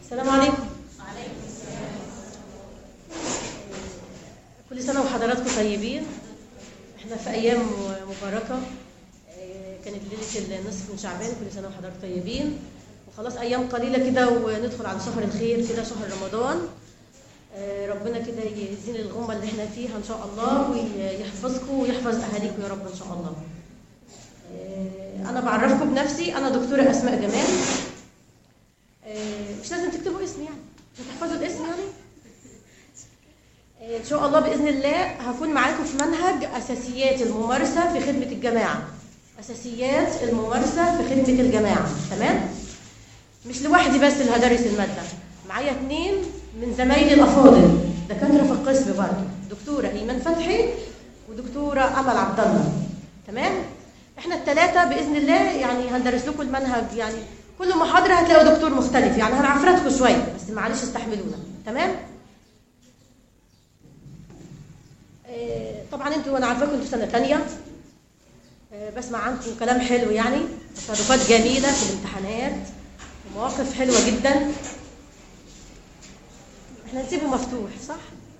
السلام عليكم. كل سنة وحضراتكم طيبين. احنا في أيام مباركة، كانت ليلة النصف من شعبان. كل سنة وحضراتكم طيبين، وخلاص أيام قليلة كده وندخل على شهر الخير كده، شهر رمضان. ربنا كده يزيل الغمة اللي احنا فيها إن شاء الله، ويحفظكم ويحفظ أهاليكم يا رب إن شاء الله. أنا بعرفكم بنفسي، أنا دكتورة أسماء جمال. مش لازم تكتبوا اسمي يعني، مش هتحفظوا الاسم يعني. إن شاء الله بإذن الله هكون معاكم في منهج أساسيات الممارسة في خدمة الجماعة. أساسيات الممارسة في خدمة الجماعة، تمام؟ مش لوحدي بس اللي هدرس المادة، معايا 2 من زمايلي الأفاضل دكاترة في القسم برضه، دكتورة إيمان فتحي ودكتورة أمل عبد الله، تمام؟ إحنا الثلاثة بإذن الله يعني هندرس لكم المنهج، يعني كل محاضرة هتلاقوا دكتور مختلف، يعني هنعفرتكم شوية بس معلش استحملونا، تمام؟ طبعا انتوا، انا عارفاكم انتوا سنه ثانيه، بسمع عنكم كلام حلو يعني، تصرفات جميله في الامتحانات ومواقف حلوه جدا. احنا نسيبه مفتوح صح؟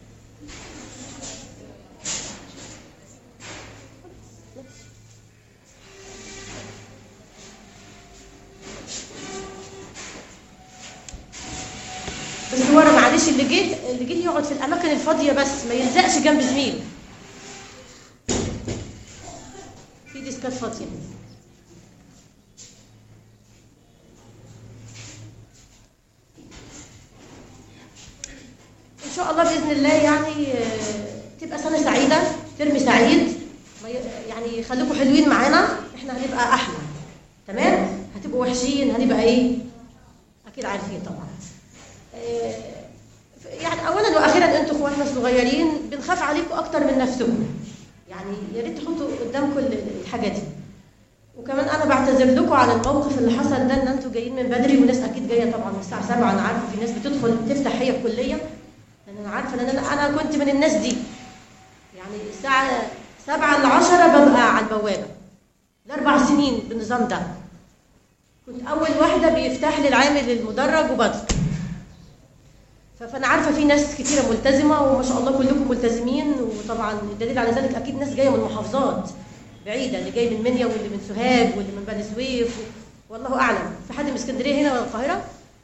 بس ورا معلش، اللي جيت يقعد في الاماكن الفاضيه بس ما يلزقش جنب زميله. في ديسكات فاضيه. ان شاء الله باذن الله يعني تبقى سنه سعيده، ترم سعيد، يعني خليكم حلوين معانا، احنا هنبقى احلى، تمام؟ هتبقوا وحشين هنبقى ايه؟ اكيد عارفين طبعا. يعني اولا واخيرا انتوا اخواتنا الصغيرين، بنخاف عليكم اكتر من نفسكم، يعني يا ريت تحطوا قدامكم الحاجه دي. وكمان انا بعتذر لكم على الموقف اللي حصل ده، ان انتوا جايين من بدري وناس اكيد جايه طبعا من الساعه 7. انا عارفه في ناس بتدخل تفتح هي الكليه، لان انا عارفه ان انا كنت من الناس دي، يعني الساعه 7 ل 10 ببقى على البوابه ل4 سنين بالنظام ده. كنت اول واحده بيفتح لي العامل المدرج وبدخل. فانا عارفه في ناس كتيره ملتزمه، وما شاء الله كلكم ملتزمين، وطبعا الدليل على ذلك اكيد ناس جايه من محافظات بعيده، اللي جاي من منيا واللي من سوهاج واللي من بني سويف والله اعلم. في حد من اسكندريه هنا ولا القاهره؟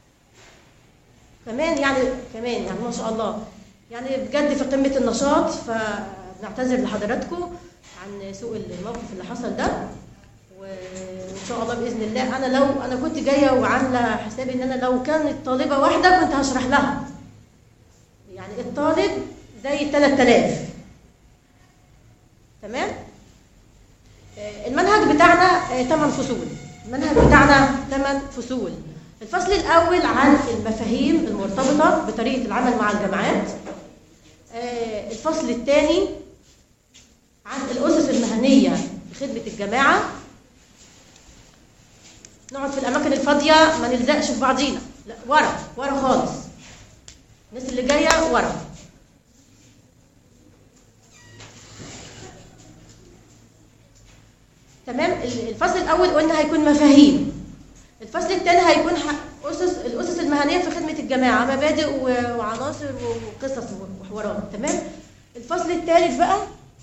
كمان يعني ما شاء الله، يعني بجد في قمه النشاط. فبنعتذر لحضراتكم عن سوء الموقف اللي حصل ده، وان شاء الله باذن الله انا كنت جايه وعامله حسابي ان انا لو كانت طالبه واحده كنت هشرح لها، يعني الطالب زي 3000، تمام؟ المنهج بتاعنا 8 فصول. المنهج بتاعنا 8 فصول. الفصل الأول عن المفاهيم المرتبطة بطريقة العمل مع الجامعات. الفصل الثاني عن الأسس المهنية في خدمة الجماعة. نقعد في الأماكن الفاضية، ما نلزقش في بعضينا، لا ورا خالص، الناس اللي جاية ورا. تمام؟ الفصل الأول قلنا هيكون مفاهيم. الفصل الثاني هيكون الأسس المهنية في خدمة الجماعة، مبادئ وعناصر وقصص وحوارات، تمام؟ الفصل الثالث بقى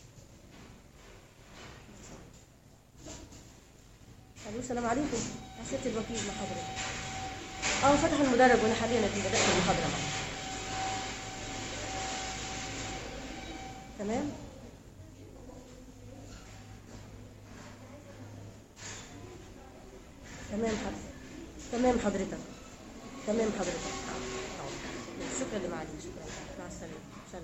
السلام عليكم. سيادة الوكيل مع حضرتك. فتح المدرج وانا حاليا بدأت المحاضرة معاك. تمام؟ تمام حضرتك. شكرا لمعاليك، شكرا. مع السلامة. سلام.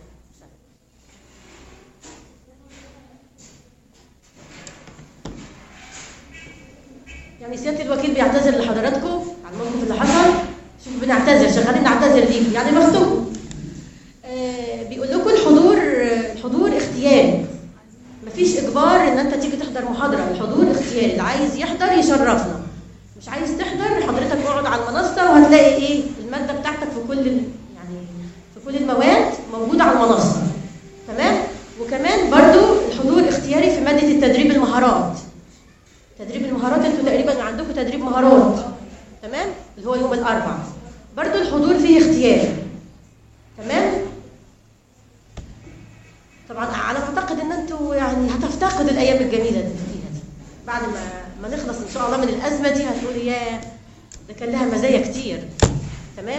يعني سيادة الوكيل بيعتذر لحضراتكم على الموقف اللي حصل. شوفوا بنعتذر، شغالين نعتذر ليكم، يعني مكتوب. بيقول لكم الحضور اختياري، مفيش اجبار ان انت تيجي تحضر محاضره، الحضور اختياري، اللي عايز يحضر يشرفنا، مش عايز تحضر حضرتك اقعد على المنصه، وهتلاقي الماده بتاعتك في كل المواد موجوده على المنصه، تمام؟ وكمان برضو الحضور اختياري في ماده التدريب المهارات. تدريب المهارات انتوا تقريبا عندكم تدريب مهارات، تمام؟ اللي هو يوم الاربعاء. برضو الحضور فيه اختيار. تمام؟ طبعا انا اعتقد ان انتوا يعني هتفتقدوا الايام الجميله اللي فيها دي. بعد ما نخلص ان شاء الله من الازمه دي هتقولوا يا ده كان لها مزايا كتير. تمام؟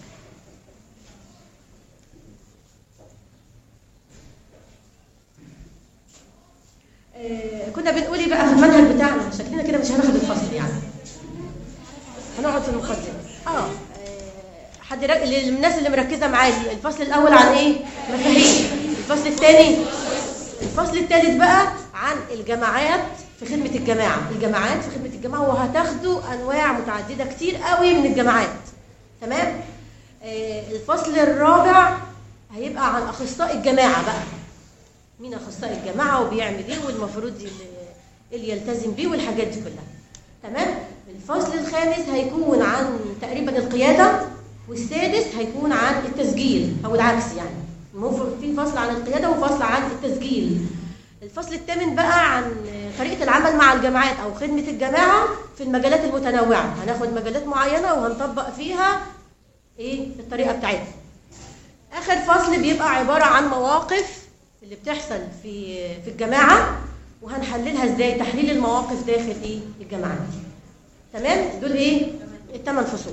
كنا بنقول ايه بقى في المنهج بتاعنا؟ شكلنا كده مش هناخد الفصل يعني. هنقعد في المقدمه. حد للناس اللي مركزه معايا، الفصل الاول عن ايه؟ مفاهيم. الفصل الثاني، الفصل الثالث بقى عن الجماعات في خدمه الجماعه، الجماعات في خدمه الجماعه، وهتاخدوا انواع متعدده كتير قوي من الجماعات. تمام؟ الفصل الرابع هيبقى عن اخصائي الجماعه بقى. مين اخصائي الجماعه وبيعمل ايه والمفروض اللي يلتزم بيه والحاجات دي كلها. تمام؟ الفصل الخامس هيكون عن تقريبا القياده، والسادس هيكون عن التسجيل او العكس يعني. المفروض في فصل عن القياده وفصل عن التسجيل. الفصل الثامن بقى عن طريقه العمل مع الجماعات او خدمه الجماعه في المجالات المتنوعه. هناخد مجالات معينه وهنطبق فيها ايه الطريقه بتاعتها. اخر فصل بيبقى عباره عن مواقف اللي بتحصل في الجماعه وهنحللها ازاي، تحليل المواقف داخل ايه الجماعات. تمام؟ دول ايه الثمان فصول.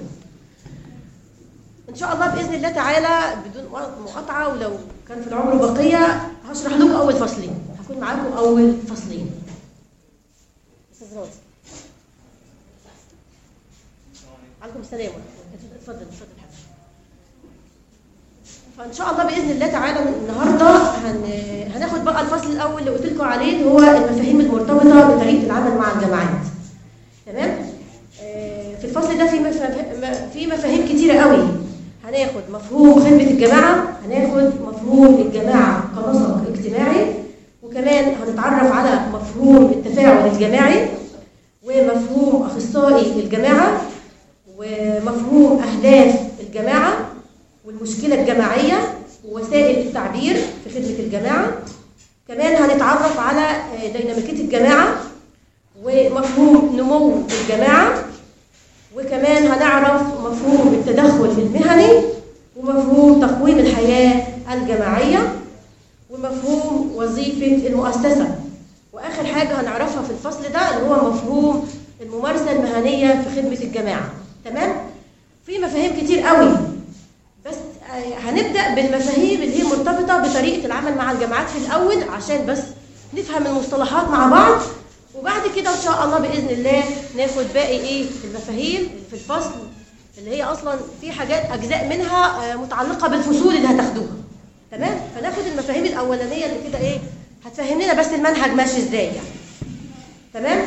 ان شاء الله باذن الله تعالى بدون مقاطعه، ولو كان في العمر بقيه هشرح لكم اول فصلين، هكون معاكم اول فصلين. استاذ راضي. عليكم السلام. اتفضل حبيبي. فان شاء الله باذن الله تعالى النهارده هناخد بقى الفصل الاول اللي قلت لكم عليه، اللي هو المفاهيم المرتبطه بطريقه العمل مع الجماعات. تمام؟ في الفصل ده في مفاهيم كتيره قوي. هناخد مفهوم خدمه الجماعه، هناخد مفهوم الجماعه كنسق اجتماعي، وكمان هنتعرف على مفهوم التفاعل الجماعي، ومفهوم اخصائي الجماعه، ومفهوم اهداف الجماعه، والمشكله الجماعيه، ووسائل التعبير في خدمه الجماعه. كمان هنتعرف على ديناميكيه الجماعه، ومفهوم نمو الجماعه، وكمان هنعرف مفهوم التدخل المهني، ومفهوم تقويم الحياه الجماعيه، ومفهوم وظيفه المؤسسه. واخر حاجه هنعرفها في الفصل ده اللي هو مفهوم الممارسه المهنيه في خدمه الجماعه. تمام؟ في مفاهيم كتير قوي، بس هنبدا بالمفاهيم اللي هي مرتبطه بطريقه العمل مع الجماعات في الاول، عشان بس نفهم المصطلحات مع بعض، وبعد كده ان شاء الله باذن الله ناخد باقي ايه المفاهيم اللي في الفصل، اللي هي اصلا في حاجات اجزاء منها متعلقه بالفصول اللي هتاخدوها. تمام؟ فناخد المفاهيم الاولانيه اللي كده ايه هتفهم لنا بس المنهج ماشي ازاي يعني. تمام؟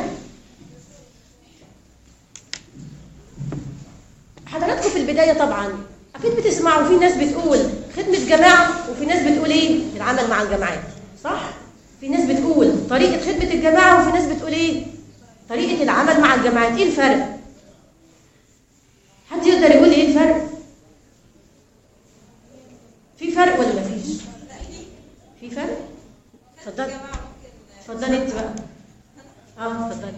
حضراتكم في البدايه طبعا اكيد بتسمعوا في ناس بتقول خدمه جماعه، وفي ناس بتقول ايه العمل مع الجماعات، صح؟ في ناس بتقول طريقه خدمه الجماعه، وفي ناس بتقول ايه طريقه العمل مع الجماعات. ايه الفرق؟ حد يقدر يقول ايه الفرق؟ في فرق ولا مفيش؟ في فرق؟ اتفضلي. اتفضلي انت بقى. اتفضلي.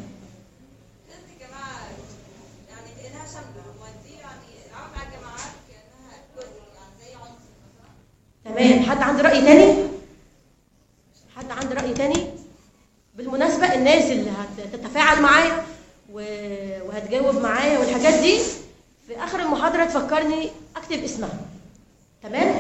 تمام. حد عنده رأي تاني؟ حد عنده رأي تاني؟ بالمناسبة الناس اللي هتتفاعل معايا وهتجاوب معايا والحاجات دي في آخر المحاضرة تفكرني أكتب اسمها. تمام؟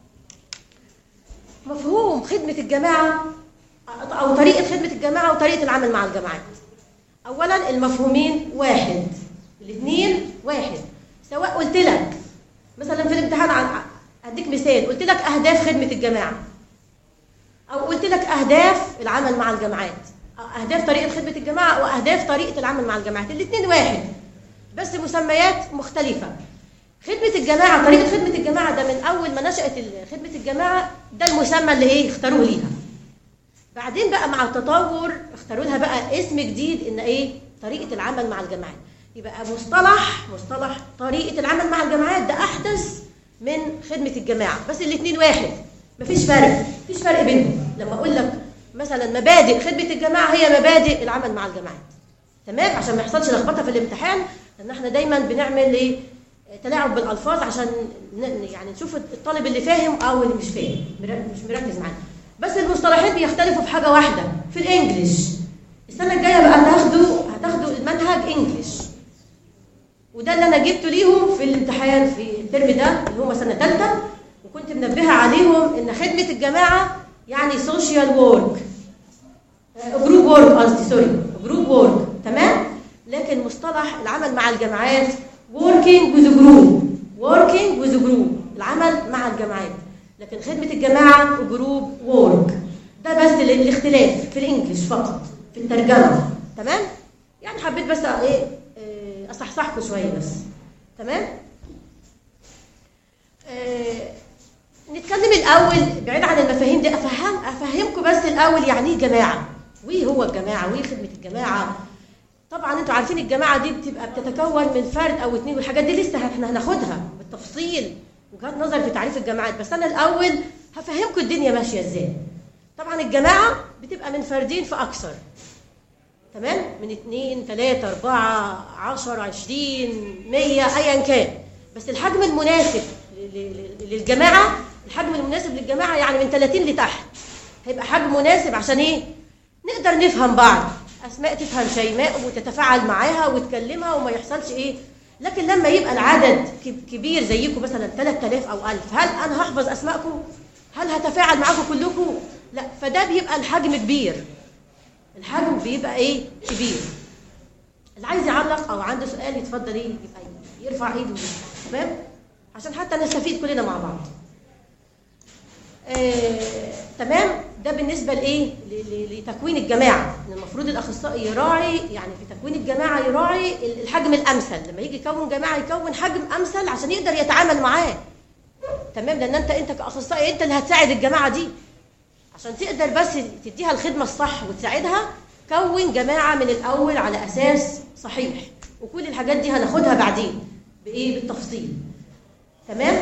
مفهوم خدمة الجماعة أو طريقة خدمة الجماعة وطريقة العمل مع الجماعات. أولا المفهومين واحد، الاثنين واحد. سواء قلت لك مثلا في الامتحان هديك مثال، قلت لك أهداف خدمة الجماعة، أو قلت لك أهداف العمل مع الجماعات، أهداف طريقة خدمة الجماعة وأهداف طريقة العمل مع الجماعات، الاثنين واحد بس مسميات مختلفة. خدمة الجماعة، طريقة خدمة الجماعة ده من أول ما نشأت خدمة الجماعة ده المسمى اللي إيه اختاروه ليها. بعدين بقى مع التطور اختاروا لها بقى اسم جديد، إن إيه طريقة العمل مع الجماعات. يبقى مصطلح طريقة العمل مع الجماعات ده أحدث من خدمة الجماعة، بس الاثنين واحد، مفيش فرق بينهم. لما أقول لك مثلا مبادئ خدمة الجماعة هي مبادئ العمل مع الجماعات. تمام؟ عشان ما يحصلش لخبطة في الامتحان، لأن احنا دايما بنعمل إيه تلاعب بالالفاظ عشان يعني نشوف الطالب اللي فاهم او اللي مش فاهم مش مركز معانا. بس المصطلحين بيختلفوا في حاجه واحده في الانجليش. السنه الجايه بقى هتاخدوا المنهج انجليش، وده اللي انا جبته ليهم في الامتحان في الترم ده اللي هم سنه ثالثه، وكنت منبهه عليهم ان خدمه الجماعه يعني سوشيال وورك، جروب وورك قصدي، سوري جروب وورك، تمام. لكن مصطلح العمل مع الجماعات working with a group، working with a group، العمل مع الجماعات. لكن خدمة الجماعة جروب وورك، ده بس الاختلاف في الانجليش فقط في الترجمة، تمام. يعني حبيت بس ايه اصحصحكم شوية بس، تمام. نتكلم الاول بعيد عن المفاهيم دي، افهمكم بس الاول يعني ايه جماعة، وايه هو الجماعة، وايه خدمة الجماعة. طبعا انتوا عارفين الجماعه دي بتبقى بتتكون من فرد او اثنين، والحاجات دي لسه احنا هناخدها بالتفصيل وجهات نظر في تعريف الجماعات. بس انا الاول هفهمكم الدنيا ماشيه ازاي. طبعا الجماعه بتبقى من فردين فاكثر، تمام، من 2 3 4 10 20 100 ايا كان. بس الحجم المناسب للجماعه، الحجم المناسب للجماعه يعني من 30 لتحت هيبقى حجم مناسب. عشان ايه؟ نقدر نفهم بعض، أسماء تفهم شيماء وتتفاعل معاها وتكلمها وما يحصلش إيه. لكن لما يبقى العدد كبير زيكم مثلا 3000 أو 1000، هل أنا هحفظ أسماءكم؟ هل هتفاعل معاكم كلكم؟ لا، فده بيبقى الحجم كبير، الحجم بيبقى إيه؟ كبير. اللي عايز يعلق أو عنده سؤال يتفضل إيه؟ يبقى يرفع إيده، تمام؟ عشان حتى نستفيد كلنا مع بعض. تمام. ده بالنسبه لايه؟ لتكوين الجماعه. ان المفروض الاخصائي يراعي، يعني في تكوين الجماعه يراعي الحجم الامثل. لما يجي يكون جماعه يكون حجم امثل عشان يقدر يتعامل معاه، تمام. لان انت كاخصائي انت اللي هتساعد الجماعه دي عشان تقدر بس تديها الخدمه الصح وتساعدها. كون جماعه من الاول على اساس صحيح، وكل الحاجات دي هناخدها بعدين بايه؟ بالتفصيل، تمام.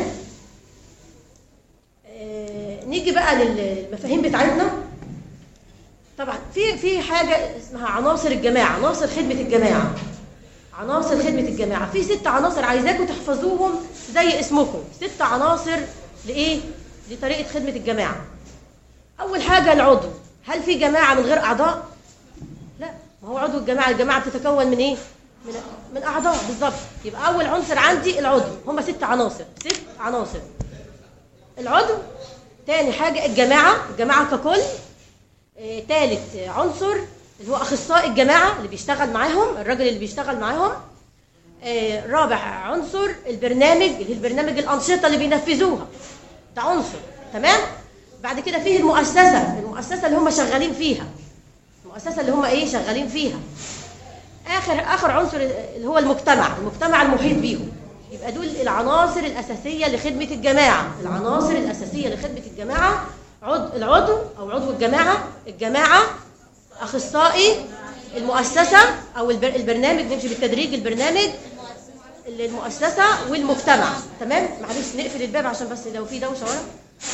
نيجي بقى للمفاهيم بتاعتنا. طبعا في حاجه اسمها عناصر الجماعه، عناصر خدمه الجماعه. عناصر خدمه الجماعه في 6 عناصر عايزاكم تحفظوهم زي اسمكم، 6 عناصر لايه؟ لطريقه خدمه الجماعه. اول حاجه العضو. هل في جماعه من غير اعضاء؟ لا، ما هو عضو الجماعه بتتكون من ايه؟ من اعضاء بالظبط. يبقى اول عنصر عندي العضو. هم 6 عناصر، 6 عناصر. العضو. تاني حاجة الجماعة ككل. تالت عنصر اللي هو أخصائي الجماعة اللي بيشتغل معاهم، الراجل اللي بيشتغل معاهم. رابع عنصر البرنامج، اللي هي البرنامج الأنشطة اللي بينفذوها، ده عنصر، تمام. بعد كده فيه المؤسسة اللي هم شغالين فيها، المؤسسة اللي هم إيه؟ شغالين فيها. آخر عنصر اللي هو المجتمع المحيط بيهم. يبقى دول العناصر الأساسية لخدمة الجماعة. العناصر الأساسية لخدمة الجماعة: العضو أو عضو الجماعة، أخصائي، المؤسسة أو البرنامج، نمشي بالتدريج، البرنامج، المؤسسة، والمجتمع، تمام. معلش نقفل الباب عشان بس لو في دوشة ورا.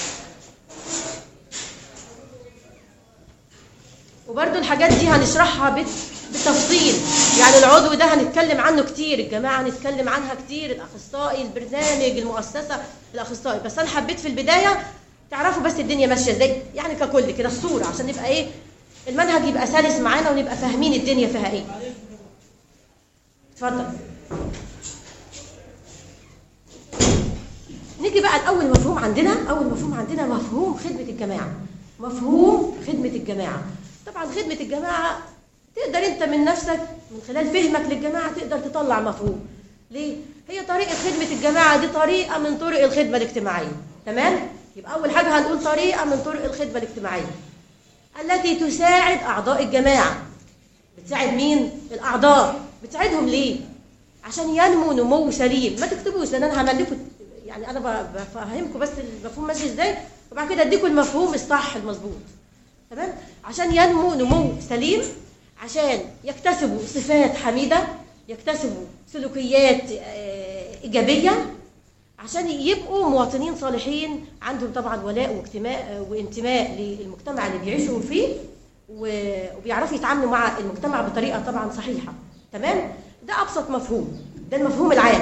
وبرده الحاجات دي هنشرحها بالتفصيل. يعني العضو ده هنتكلم عنه كتير، الجماعة هنتكلم عنها كتير، الأخصائي، البرنامج، المؤسسة، الأخصائي. بس أنا حبيت في البداية تعرفوا بس الدنيا ماشية ازاي، يعني ككل كده الصورة، عشان نبقى ايه؟ المنهج يبقى سلس معانا ونبقى فاهمين الدنيا فيها ايه. اتفضل. نيجي بقى لأول مفهوم عندنا. أول مفهوم عندنا مفهوم خدمة الجماعة. مفهوم خدمة الجماعة. طبعا خدمة الجماعة تقدر انت من نفسك من خلال فهمك للجماعة تقدر تطلع مفهوم. ليه؟ هي طريقة خدمة الجماعة دي طريقة من طرق الخدمة الاجتماعية، تمام؟ يبقى أول حاجة هنقول طريقة من طرق الخدمة الاجتماعية التي تساعد أعضاء الجماعة. بتساعد مين؟ الأعضاء. بتساعدهم ليه؟ عشان ينمو نمو سليم. ما تكتبوش لأن أنا هعمل لكم، يعني أنا بفهمكم بس المفهوم ماشي إزاي، وبعد كده أديكم المفهوم الصح المظبوط، تمام؟ عشان ينمو نمو سليم، عشان يكتسبوا صفات حميدة، يكتسبوا سلوكيات إيجابية، عشان يبقوا مواطنين صالحين عندهم طبعا ولاء وانتماء للمجتمع اللي بيعيشوا فيه، وبيعرفوا يتعاملوا مع المجتمع بطريقة طبعا صحيحة، تمام؟ ده أبسط مفهوم، ده المفهوم العام.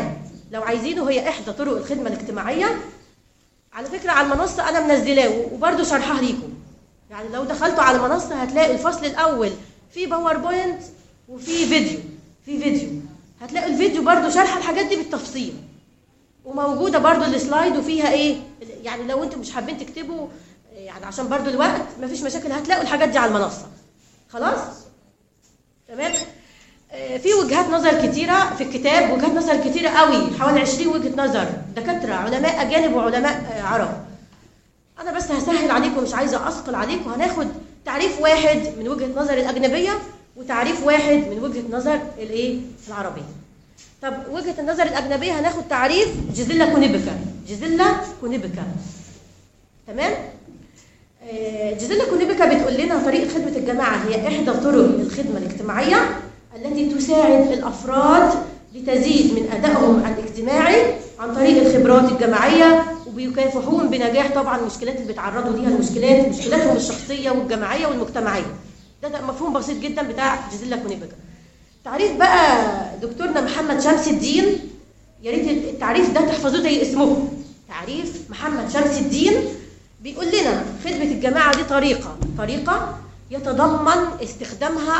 لو عايزينه هي احدى طرق الخدمه الاجتماعيه. على فكره على المنصه انا منزلاه وبرده شرحها ليكم، يعني لو دخلتوا على المنصه هتلاقوا الفصل الاول فيه باوربوينت وفيه فيديو، هتلاقوا الفيديو برده شرح الحاجات دي بالتفصيل، وموجوده برده السلايد وفيها ايه، يعني لو انتم مش حابين تكتبوا يعني عشان برده الوقت مفيش مشاكل، هتلاقوا الحاجات دي على المنصه. خلاص تمام. في وجهات نظر كتيره في الكتاب، وجهات نظر كتيره قوي، حوالي 20 وجهه نظر، دكاتره علماء اجانب وعلماء عرب. انا بس هسهل عليكم، مش عايزه اثقل عليكم. هناخد تعريف واحد من وجهه نظر الاجنبيه وتعريف واحد من وجهه نظر الايه العربيه. طب وجهه النظر الاجنبيه هناخد تعريف جيزيلا كونيبكا. تمام. جيزيلا كونيبكا بتقول لنا طريقه خدمه الجماعه هي احدى طرق الخدمه الاجتماعيه التي تساعد الافراد لتزيد من ادائهم الاجتماعي عن طريق الخبرات الجماعيه، وبيكافحون بنجاح طبعا المشكلات اللي بيتعرضوا ليها، مشكلاتهم الشخصيه والجماعيه والمجتمعيه. ده مفهوم بسيط جدا بتاع جيزيلا كونيبكا. تعريف بقى دكتورنا محمد شمس الدين، يا ريت التعريف ده تحفظوه زي اسمه. تعريف محمد شمس الدين بيقول لنا خدمه الجماعه دي طريقه يتضمن استخدامها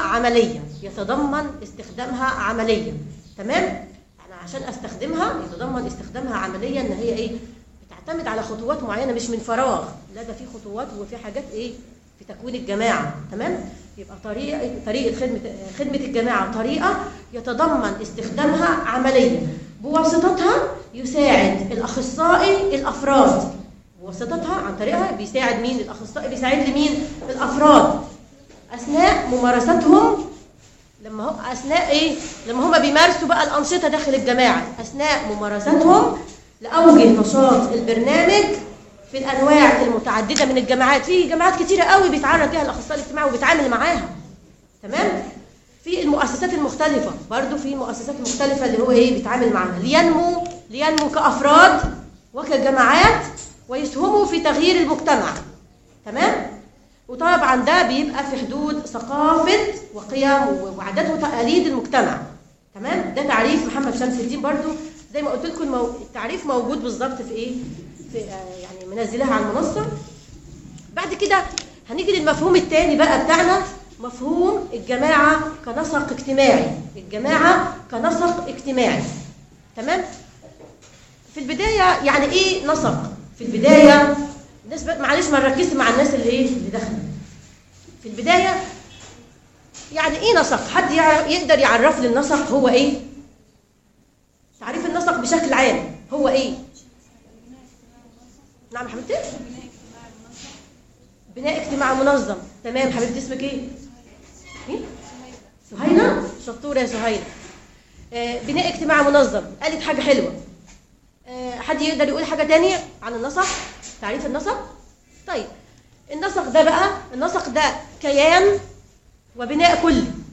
عمليا. تمام. انا عشان استخدمها يتضمن استخدامها عمليا، ان هي ايه، بتعتمد على خطوات معينه مش من فراغ، لا ده في خطوات وفي حاجات ايه في تكوين الجماعه. تمام. يبقى طريقه خدمه الجماعه طريقه يتضمن استخدامها عمليا، بواسطتها يساعد الاخصائي الافراد، بواسطتها عن طريقها بيساعد مين؟ الاخصائي بيساعد لمين؟ الافراد اثناء ممارستهم، لما هم بيمارسوا بقى الانشطه داخل الجماعه، اثناء ممارستهم لاوجه نشاط البرنامج في الانواع المتعدده من الجماعات. في جماعات كتيره قوي بيتعرض ليها الاخصائي الاجتماعي وبيتعامل معاها. تمام. في المؤسسات المختلفه برضو، في مؤسسات مختلفه اللي هو ايه بيتعامل معاها لينمو كافراد وكجماعات ويسهموا في تغيير المجتمع. تمام. وطبعا ده بيبقى في حدود ثقافه وقيم وعادات وتقاليد المجتمع. تمام. ده تعريف محمد شمس الدين، برضو زي ما قلت لكم التعريف موجود بالظبط في ايه، في يعني منزلها على المنصه. بعد كده هنيجي للمفهوم الثاني بقى بتاعنا، مفهوم الجماعه كنسق اجتماعي. تمام. في البدايه يعني ايه نسق؟ في البدايه الناس معلش ما نركزش مع الناس اللي دخلت. في البدايه يعني ايه نسق؟ حد يقدر يعرف لي النسق هو ايه؟ تعريف النسق بشكل عام هو ايه؟ نعم حبيبتي؟ بناء اجتماع منظم. تمام حبيبتي. اسمك ايه؟ سهيلة. شطوره يا سهيلة. بناء اجتماع منظم، قالت حاجه حلوه. حد يقدر يقول حاجه ثانيه عن النسق؟ تعريف النسق؟ طيب النسق ده كيان وبناء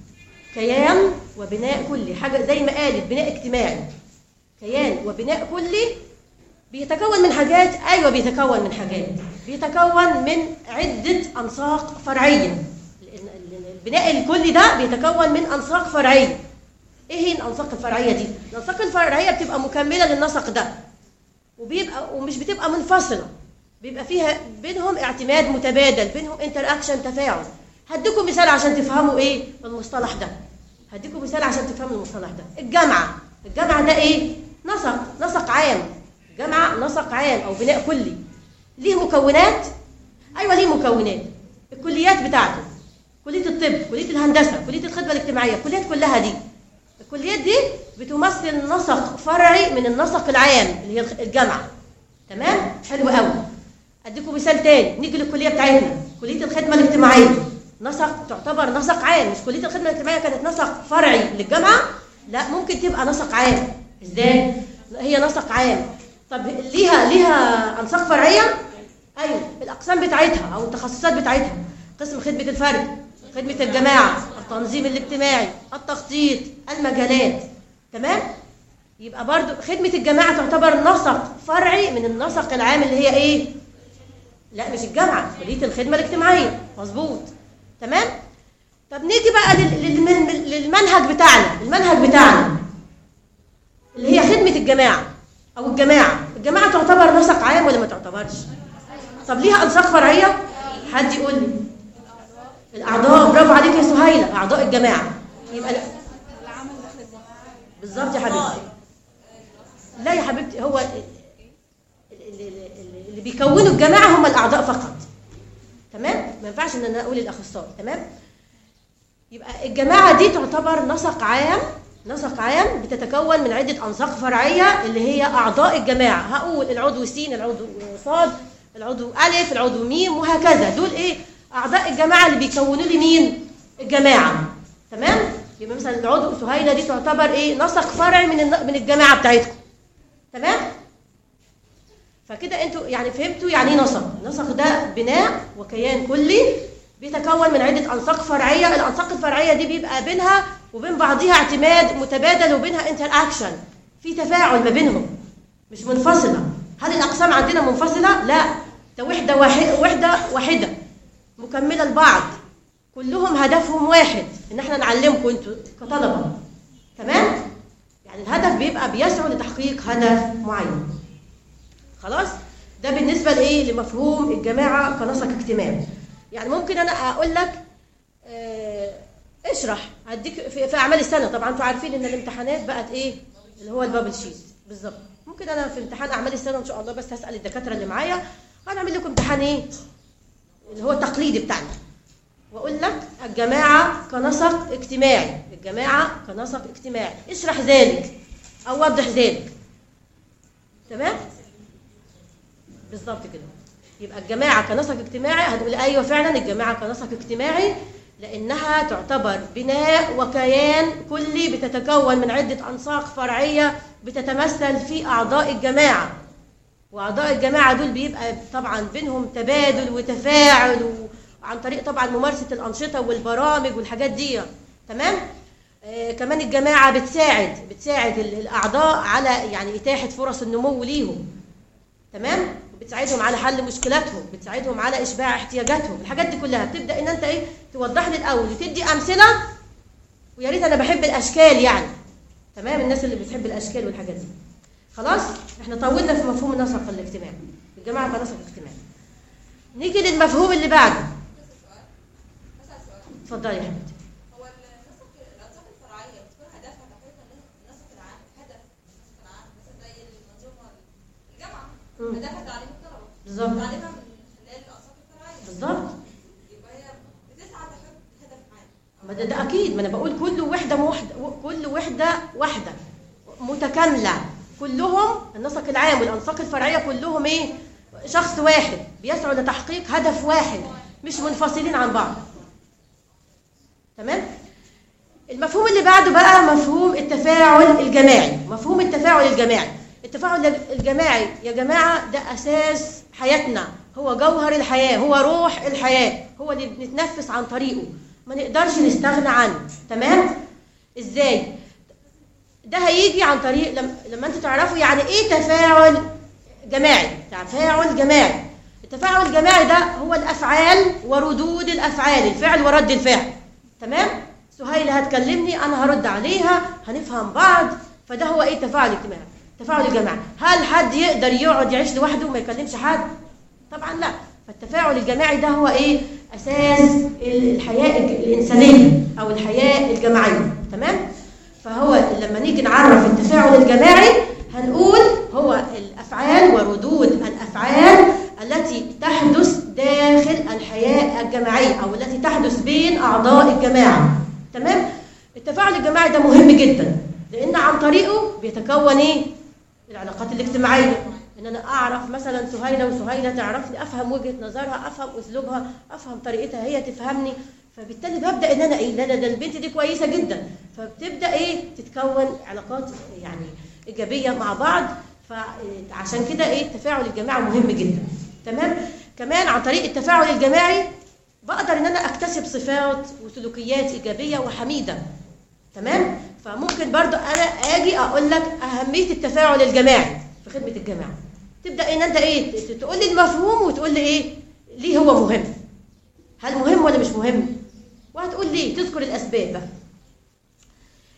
كلي، حاجه زي ما قالت بناء اجتماعي، كيان وبناء كلي بيتكون من حاجات. ايوه بيتكون من عده انساق فرعيه. البناء الكلي ده بيتكون من انساق فرعيه. ايه هي الانساق الفرعيه دي؟ الانساق الفرعيه بتبقى مكمله للنسق ده، ومش بتبقى منفصله، بيبقى فيها بينهم اعتماد متبادل، بينهم انتر اكشن، تفاعل. هديكم مثال عشان تفهموا ايه المصطلح ده. الجامعه ده ايه؟ نسق عام. جامعه نسق عام او بناء كلي. ليه مكونات؟ ايوه ليه مكونات. الكليات بتاعته، كليه الطب، كليه الهندسه، كليه الخدمه الاجتماعيه، الكليات كلها دي، الكليات دي بتمثل نسق فرعي من النسق العام اللي هي الجامعه. تمام. حلو قوي. اديكم مثال تاني. نيجي للكليه بتاعتنا، كليه الخدمه الاجتماعيه، تعتبر نسق عام. مش كليه الخدمه الاجتماعيه كانت نسق فرعي للجامعه؟ لا، ممكن تبقى نسق عام. ازاي؟ هي نسق عام. طب ليها انساق فرعيه؟ ايوه، الاقسام بتاعتها او التخصصات بتاعتها، قسم خدمه الفرد، خدمه الجماعه، التنظيم الاجتماعي، التخطيط، المجالات. تمام. يبقى برضو خدمه الجماعه تعتبر نسق فرعي من النسق العام اللي هي ايه؟ لا مش الجامعه، كليه الخدمه الاجتماعيه. مظبوط. تمام. طب نيجي بقى للمنهج بتاعنا. اللي هي خدمة الجماعة أو الجماعة تعتبر نسق عام ولا ما تعتبرش؟ طب ليها أنساق فرعية؟ حد يقول لي. الأعضاء، برافو عليك يا سهيلة، أعضاء الجماعة. يبقى بالظبط يا حبيبتي. لا يا حبيبتي، هو اللي بيكونوا الجماعة هم الأعضاء فقط. تمام؟ ما ينفعش إن أنا أقول الأخصائي. تمام؟ يبقى الجماعة دي تعتبر نسق عام بتتكون من عدة أنساق فرعية اللي هي أعضاء الجماعة. هقول العضو س، العضو ص، العضو أ، العضو م، وهكذا. دول إيه؟ أعضاء الجماعة اللي بيكونوا لي مين؟ الجماعة. تمام؟ يبقى مثلا العضو سهيلة دي تعتبر إيه؟ نسق فرعي من الجماعة بتاعتكم. تمام؟ فكده انتوا يعني فهمتوا يعني ايه نسق. النسق ده بناء وكيان كلي بيتكون من عدة أنساق فرعية. الأنساق الفرعية دي بيبقى بينها وبين بعضها اعتماد متبادل وبينها انتر اكشن، في تفاعل ما بينهم، مش منفصلة. هل الأقسام عندنا منفصلة؟ لا، ده وحدة واحدة مكملة لبعض، كلهم هدفهم واحد، ان احنا نعلمكم انتوا كطلبة. تمام؟ يعني الهدف بيبقى بيسعوا لتحقيق هدف معين. خلاص؟ ده بالنسبة لإيه؟ لمفهوم الجماعة كنسق اجتماعي. يعني ممكن أنا أقول لك اشرح، هديك في أعمال السنة. طبعا أنتوا عارفين إن الامتحانات بقت إيه؟ اللي هو البابل شيت بالظبط. ممكن أنا في امتحان أعمال السنة إن شاء الله بس هسأل الدكاترة اللي معايا، هنعمل لكم امتحان إيه؟ اللي هو التقليدي بتاعنا. وأقول لك الجماعة كنسق اجتماعي، الجماعة كنسق اجتماعي، اشرح ذلك أو وضح ذلك. تمام؟ بالظبط كده. يبقى الجماعة كنسق اجتماعي، هتقول أيوة فعلا الجماعة كنسق اجتماعي لأنها تعتبر بناء وكيان كلي بتتكون من عدة أنساق فرعية بتتمثل في أعضاء الجماعة. وأعضاء الجماعة دول بيبقى طبعا بينهم تبادل وتفاعل عن طريق طبعا ممارسة الأنشطة والبرامج والحاجات دي. تمام؟ كمان الجماعة بتساعد الأعضاء على يعني إتاحة فرص النمو ليهم. تمام؟ بتساعدهم على حل مشكلاتهم، بتساعدهم على إشباع احتياجاتهم. الحاجات دي كلها بتبدأ إن أنت إيه؟ توضح لي الأول وتدي أمثلة. ويا ريت أنا بحب الأشكال يعني. تمام؟ الناس اللي بتحب الأشكال والحاجات دي. خلاص؟ إحنا طولنا في مفهوم النسق الاجتماعي. الجماعة كنسق اجتماعي. نيجي للمفهوم اللي بعده. اتفضلي يا حبيبتي. هو الأنساق الفرعية بتكون هدفها تحقيق النسق العام، هدف النسق العام مثلا زي المنظومة الجامعة هدفها تعليم الطلبة. بالظبط. تعليمها من خلال الأنساق الفرعية. بالظبط. يبقى هي بتسعى لتحقيق هدف عام. ما ده أكيد، ما أنا بقول كل وحدة واحدة متكاملة، كلهم النسق العام والأنساق الفرعية كلهم إيه؟ شخص واحد بيسعوا لتحقيق هدف واحد، مش منفصلين عن بعض. تمام؟ المفهوم اللي بعده بقى مفهوم التفاعل الجماعي. مفهوم التفاعل الجماعي. التفاعل الجماعي يا جماعة ده أساس حياتنا، هو جوهر الحياة، هو روح الحياة، هو اللي بنتنفس عن طريقه، ما نقدرش نستغنى عنه. تمام؟ إزاي؟ ده هيجي عن طريق لما انتوا تعرفوا يعني ايه تفاعل جماعي. تفاعل جماعي، التفاعل الجماعي ده هو الأفعال وردود الأفعال، الفعل ورد الفعل. تمام؟ سهيلة هتكلمني أنا هرد عليها، هنفهم بعض. فده هو إيه؟ تفاعل اجتماعي، تفاعل الجماعي. هل حد يقدر يقعد يعيش لوحده وما يكلمش حد؟ طبعا لا. فالتفاعل الجماعي ده هو إيه؟ أساس الحياة الإنسانية أو الحياة الجماعية. تمام؟ فهو لما نيجي نعرف التفاعل الجماعي هنقول هو الأفعال وردود الأفعال التي تحدث داخل الحياة الجماعية أو التي تحدث بين أعضاء الجماعة. تمام؟ التفاعل الجماعي ده مهم جدا لأن عن طريقه بيتكون إيه؟ العلاقات الاجتماعية. إن أنا أعرف مثلا سهيلة وسهيلة تعرفني، أفهم وجهة نظرها، أفهم أسلوبها، أفهم طريقتها، هي تفهمني. فبالتالي ببدأ إن أنا إيه؟ لا ده البنت دي كويسة جدا. فبتبدأ إيه؟ تتكون علاقات يعني إيجابية مع بعض. فعشان كده إيه؟ التفاعل الجماعي مهم جدا. تمام؟ كمان عن طريق التفاعل الجماعي بقدر إن أنا أكتسب صفات وسلوكيات إيجابية وحميدة. تمام؟ فممكن برضو أنا أجي أقول لك أهمية التفاعل الجماعي في خدمة الجماعة. تبدأ إن أنت إيه؟ تقول لي المفهوم وتقول لي إيه؟ ليه هو مهم؟ هل مهم ولا مش مهم؟ وهتقول ليه؟ تذكر الأسباب بقى.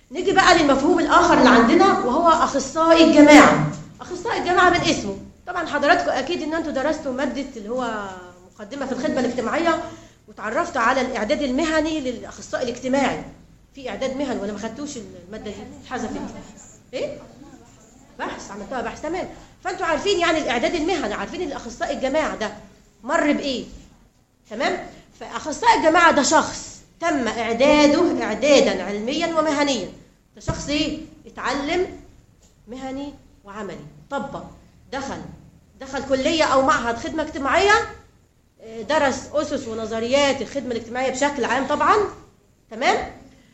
نيجي بقى للمفهوم الاخر اللي عندنا وهو اخصائي الجماعه. اخصائي الجماعه من اسمه طبعا حضراتكم اكيد ان انتوا درستوا ماده اللي هو مقدمه في الخدمه الاجتماعيه وتعرفتوا على الاعداد المهني للاخصائي الاجتماعي. في اعداد مهني ولا ما خدتوش الماده دي؟ اتحذفت. ايه؟ بحث، عملتوها بحث، تمام. فانتوا عارفين يعني الاعداد المهني، عارفين الاخصائي الجماعه ده مر بايه، تمام. فاخصائي الجماعه ده شخص تم اعداده اعدادا علميا ومهنيا. ده شخص ايه؟ اتعلم مهني وعملي، طبق، دخل كليه او معهد خدمه اجتماعيه، درس اسس ونظريات الخدمه الاجتماعيه بشكل عام طبعا، تمام.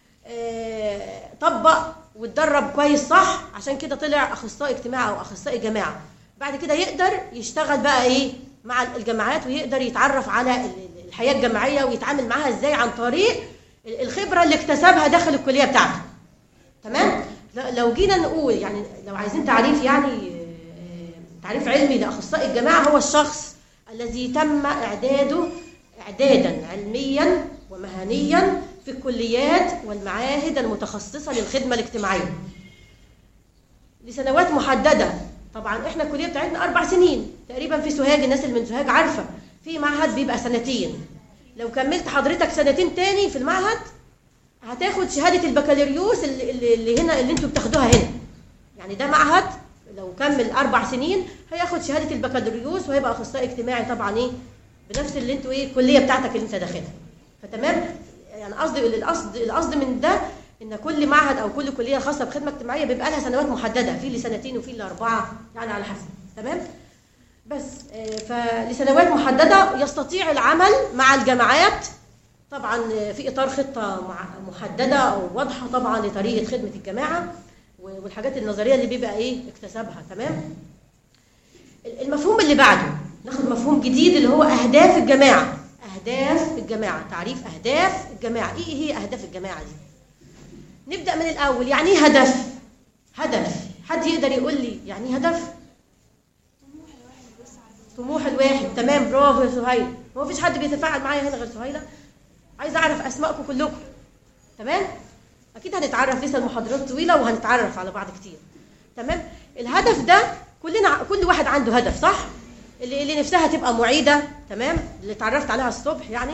طبق واتدرب كويس صح، عشان كده طلع اخصائي اجتماعي او اخصائي جماعه. بعد كده يقدر يشتغل بقى ايه مع الجامعات، ويقدر يتعرف على الحياه الجامعيه ويتعامل معاها ازاي عن طريق الخبره اللي اكتسبها داخل الكليه بتاعته، تمام. لو جينا نقول يعني لو عايزين تعريف يعني تعريف علمي لاخصائي الجماعه، هو الشخص الذي تم اعداده اعدادا علميا ومهنيا في الكليات والمعاهد المتخصصه للخدمه الاجتماعيه لسنوات محدده. طبعا احنا الكليه بتاعتنا 4 سنين تقريبا في سوهاج، الناس اللي من سوهاج عارفه في معهد بيبقى 2 سنين. لو كملت حضرتك 2 سنين تاني في المعهد هتاخد شهاده البكالوريوس اللي هنا اللي انتوا بتاخدوها هنا. يعني ده معهد لو كمل 4 سنين هياخد شهاده البكالوريوس وهيبقى اخصائي اجتماعي طبعا ايه بنفس اللي انتوا ايه الكليه بتاعتك اللي انت داخلها. فتمام، يعني القصد من ده ان كل معهد او كل كليه خاصه بخدمه اجتماعيه بيبقى لها سنوات محدده، في اللي 2 وفي اللي 4 يعني على حسب، تمام. بس فلسنوات محدده يستطيع العمل مع الجامعات طبعا في اطار خطه محدده او واضحه طبعا لطريقه خدمه الجماعه والحاجات النظريه اللي بيبقى ايه اكتسبها، تمام. المفهوم اللي بعده ناخد مفهوم جديد اللي هو اهداف الجماعه. اهداف الجماعه، تعريف اهداف الجماعه. ايه هي اهداف الجماعه دي؟ نبدا من الاول. يعني ايه هدف؟ حد يقدر يقول لي يعني ايه هدف؟ طموح الواحد، تمام، برافو يا سهيله. هو مفيش حد بيتفاعل معايا هنا غير سهيله؟ عايزه اعرف اسماءكم كلكم، تمام. اكيد هنتعرف، لسه المحاضرات طويله وهنتعرف على بعض كتير، تمام. الهدف ده كل واحد عنده هدف، صح؟ اللي نفسها تبقى معيده، تمام، اللي اتعرفت عليها الصبح يعني،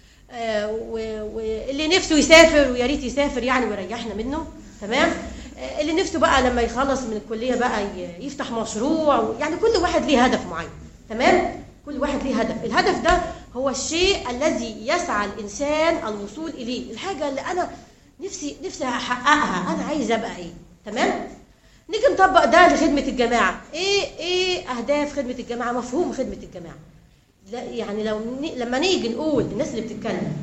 واللي نفسه يسافر ويا ريت يسافر يعني ويريحنا منه، تمام. اللي نفسه بقى لما يخلص من الكليه بقى يفتح مشروع، يعني كل واحد ليه هدف معين، تمام. كل واحد ليه هدف. الهدف ده هو الشيء الذي يسعى الانسان الوصول اليه، الحاجه اللي انا نفسي احققها، انا عايز ابقى ايه، تمام. نيجي نطبق ده لخدمه الجماعه. ايه اهداف خدمه الجماعه؟ مفهوم خدمه الجماعه. لا يعني لما نيجي نقول الناس اللي بتتكلم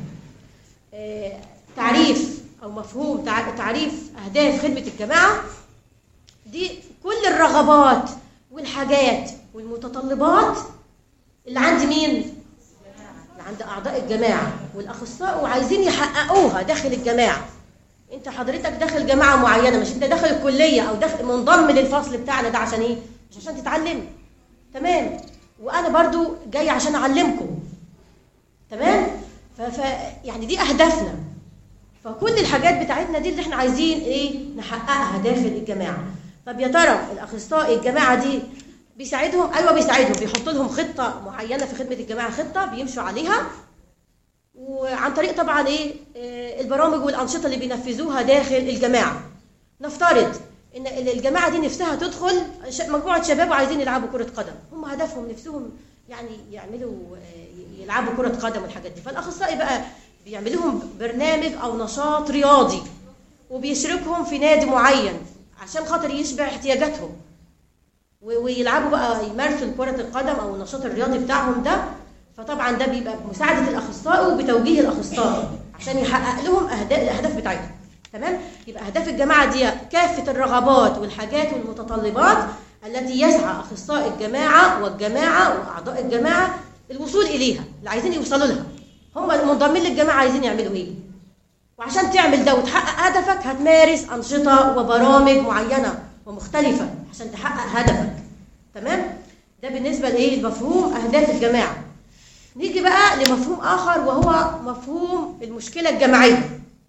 تعريف او مفهوم تعريف اهداف خدمه الجماعه، دي كل الرغبات والحاجات والمتطلبات اللي عند مين؟ اللي عند اعضاء الجماعه والاخصائي، وعايزين يحققوها داخل الجماعه. انت حضرتك داخل جماعه معينه، مش انت داخل الكليه او داخل منضم للفصل بتاعنا ده عشان ايه؟ مش عشان تتعلم، تمام. وانا برضو جاي عشان اعلمكم، تمام. يعني دي اهدافنا. فكل الحاجات بتاعتنا دي اللي احنا عايزين ايه نحققها داخل الجماعه. طب يا ترى الاخصائي الجماعه دي بيساعدهم؟ ايوه بيساعدهم، بيحط لهم خطه معينه في خدمه الجماعه، خطه بيمشوا عليها، وعن طريق طبعا ايه البرامج والانشطه اللي بينفذوها داخل الجماعه. نفترض ان الجماعه دي نفسها تدخل مجموعه شباب وعايزين يلعبوا كره قدم، هم هدفهم نفسهم يعني يلعبوا كره قدم والحاجات دي. فالاخصائي بقى بيعمل لهم برنامج او نشاط رياضي وبيشركهم في نادي معين عشان خاطر يشبع احتياجاتهم، ويلعبوا بقى يمارسوا كره القدم او النشاط الرياضي بتاعهم ده. فطبعا ده بيبقى بمساعده الاخصائي وبتوجيه الاخصائي عشان يحقق لهم الاهداف بتاعتهم، تمام. يبقى اهداف الجماعه دي كافه الرغبات والحاجات والمتطلبات التي يسعى اخصائي الجماعه والجماعه واعضاء الجماعه الوصول اليها، اللي عايزين يوصلوا لها. هم المنضمين للجماعه عايزين يعملوا ايه؟ وعشان تعمل ده وتحقق هدفك هتمارس انشطه وبرامج معينه ومختلفه عشان تحقق هدفك، تمام. ده بالنسبه لايه المفهوم اهداف الجماعه. نيجي بقى لمفهوم اخر وهو مفهوم المشكله الجماعيه.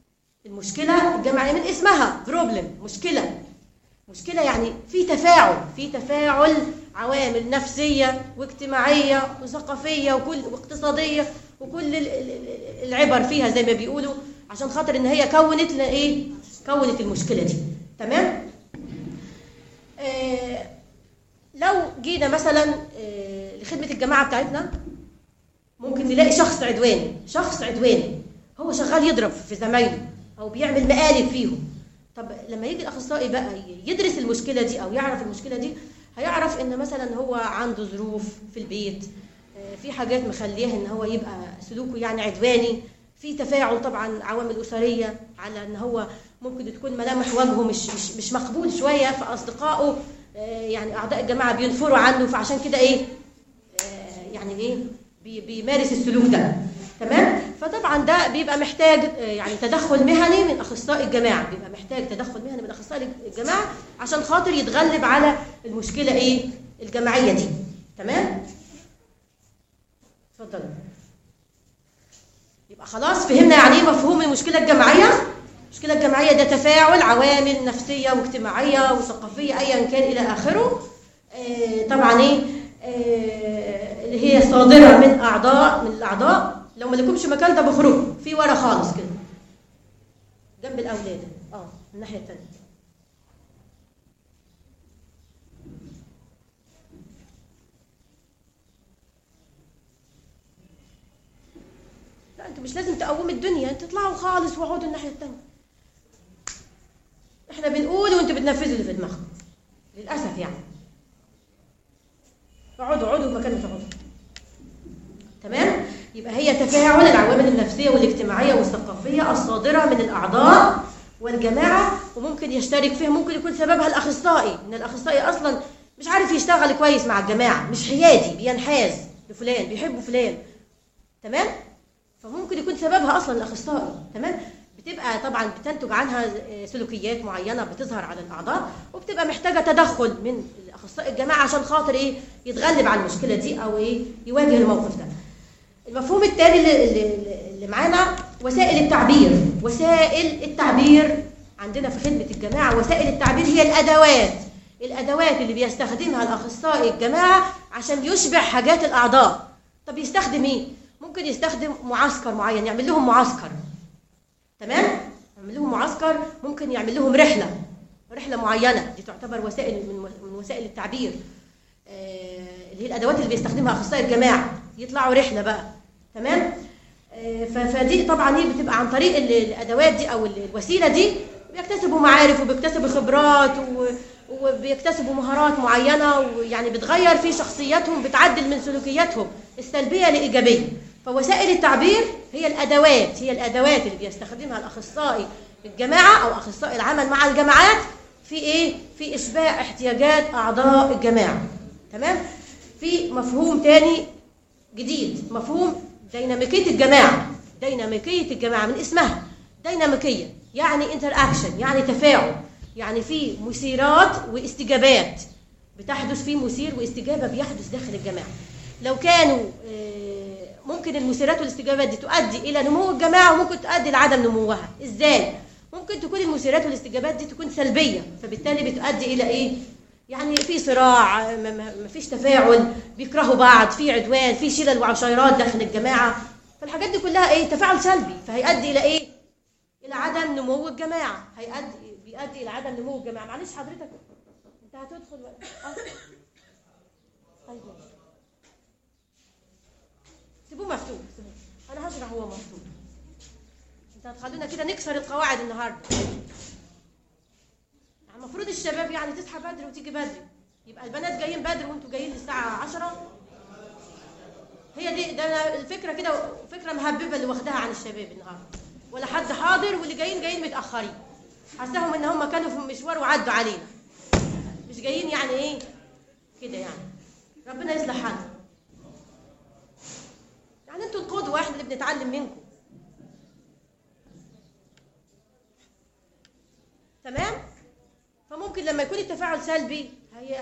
المشكله الجماعيه من اسمها بروبلم، مشكله يعني في تفاعل عوامل نفسيه واجتماعيه وثقافيه واقتصاديه وكل العبر فيها زي ما بيقولوا، عشان خاطر ان هي كونت المشكله دي. تمام. لو جينا مثلا لخدمه الجماعه بتاعتنا، ممكن نلاقي شخص عدواني هو شغال يضرب في زمايله او بيعمل مقالب فيهم. طب لما يجي الاخصائي بقى يدرس المشكله دي او يعرف المشكله دي، هيعرف ان مثلا هو عنده ظروف في البيت، في حاجات مخليه ان هو يبقى سلوكه يعني عدواني، في تفاعل طبعا عوامل اسريه على ان هو ممكن تكون ملامح وجهه مش مقبول شويه، فاصدقائه يعني اعضاء الجماعه بينفروا عنه، فعشان كده بيمارس السلوك ده. تمام. فطبعا ده بيبقى محتاج يعني تدخل مهني من اخصائي الجماعه، عشان خاطر يتغلب على المشكله الجماعيه دي. تمام. اتفضل. يبقى خلاص فهمنا يعني ايه مفهوم المشكله الجماعيه. المشكله الجماعيه ده تفاعل عوامل نفسيه واجتماعيه وثقافيه ايا كان الى اخره، طبعا اللي هي صادره من الاعضاء. لو ما لكمش مكان ده بخرجوا في ورا خالص كده جنب الاولاد، الناحيه الثانيه. لا انتوا مش لازم تقوموا الدنيا، انتوا تطلعوا خالص واقعدوا الناحيه الثانيه. احنا بنقول وانتوا بتنفذوا اللي في دماغكم للاسف يعني. اقعدوا مكان تقعدوا. تمام. يبقى هي تفاعل العوامل النفسيه والاجتماعيه والثقافيه الصادره من الاعضاء والجماعه، وممكن يشترك فيها، ممكن يكون سببها الاخصائي، ان الاخصائي اصلا مش عارف يشتغل كويس مع الجماعه، مش حيادي، بينحاز لفلان، بيحب فلان. تمام. فممكن يكون سببها اصلا الاخصائي. تمام. بتبقى طبعا بتنتج عنها سلوكيات معينه بتظهر على الاعضاء، وبتبقى محتاجه تدخل من اخصائي الجماعه عشان خاطر يتغلب على المشكله دي او يواجه الموقف ده. المفهوم الثاني اللي معانا وسائل التعبير عندنا في خدمه الجماعه. وسائل التعبير هي الادوات اللي بيستخدمها الاخصائي الجماعه عشان يشبع حاجات الاعضاء. طب يستخدم ايه؟ ممكن يستخدم معسكر معين، يعمل لهم معسكر. تمام. يعمل لهم معسكر، ممكن يعمل لهم رحله معينه، دي تعتبر وسائل من وسائل التعبير، اللي هي الادوات اللي بيستخدمها اخصائي الجماعه. يطلعوا رحله بقى. تمام. فدي طبعا بتبقى عن طريق الادوات دي او الوسيله دي بيكتسبوا معارف وبيكتسبوا خبرات وبيكتسبوا مهارات معينه، ويعني بتغير في شخصياتهم، بتعدل من سلوكياتهم السلبيه لايجابيه. فوسائل التعبير هي الادوات اللي بيستخدمها الاخصائي الجماعه او اخصائي العمل مع الجماعات في اشباع احتياجات اعضاء الجماعه. تمام. في مفهوم تاني جديد، مفهوم ديناميكيه الجماعه من اسمها ديناميكيه، يعني انتر اكشن، يعني تفاعل، يعني في مثيرات واستجابات بتحدث، في مثير واستجابه بيحدث داخل الجماعه. لو كانوا ممكن المثيرات والاستجابات دي تؤدي الى نمو الجماعه وممكن تؤدي لعدم نموها. ازاي؟ ممكن تكون المثيرات والاستجابات دي تكون سلبيه، فبالتالي بتؤدي الى يعني في صراع، ما فيش تفاعل، بيكرهوا بعض، في عدوان، في شلل وعشيرات داخل الجماعه. فالحاجات دي كلها تفاعل سلبي، فهيؤدي الى الى عدم نمو الجماعه، بيؤدي الى عدم نمو الجماعه. معلش حضرتك انت هتدخل طيب سيبوه مفتوح، انا هشرح هو مفتوح. انت هتخلونا كده نكسر القواعد النهارده. المفروض الشباب يعني تصحى بدري وتيجي بدري، يبقى البنات جايين بدري وانتوا جايين الساعه 10. هي دي ده الفكره كده، فكره مهببه اللي واخداها عن الشباب النهارده، ولا حد حاضر، واللي جايين متاخرين. حاساهم ان هم كانوا في مشوار وعدوا علينا، مش جايين يعني كده يعني. ربنا يصلح حالنا. يعني انتوا القدوه، احنا اللي بنتعلم منكم. تمام. فممكن لما يكون التفاعل سلبي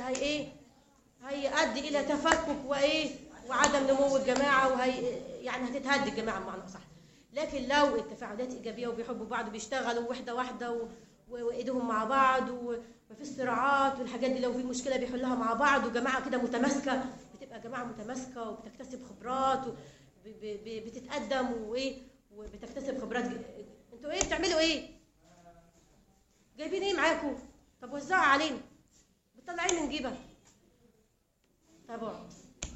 هيؤدي الى تفكك وعدم نمو الجماعه، يعني هتتهد الجماعه بمعنى اصح. لكن لو التفاعلات ايجابيه وبيحبوا بعض وبيشتغلوا وحده واحده وايدهم مع بعض ومفيش صراعات والحاجات دي، لو في مشكله بيحلها مع بعض وجماعه كده متماسكه، بتبقى جماعه متماسكه وبتكتسب خبرات وبتتقدم وبتكتسب خبرات. انتوا ايه بتعملوا ايه؟ جايبين ايه معاكم؟ طب وزعوا علينا، بتطلعين من جيبك. طب اقعد.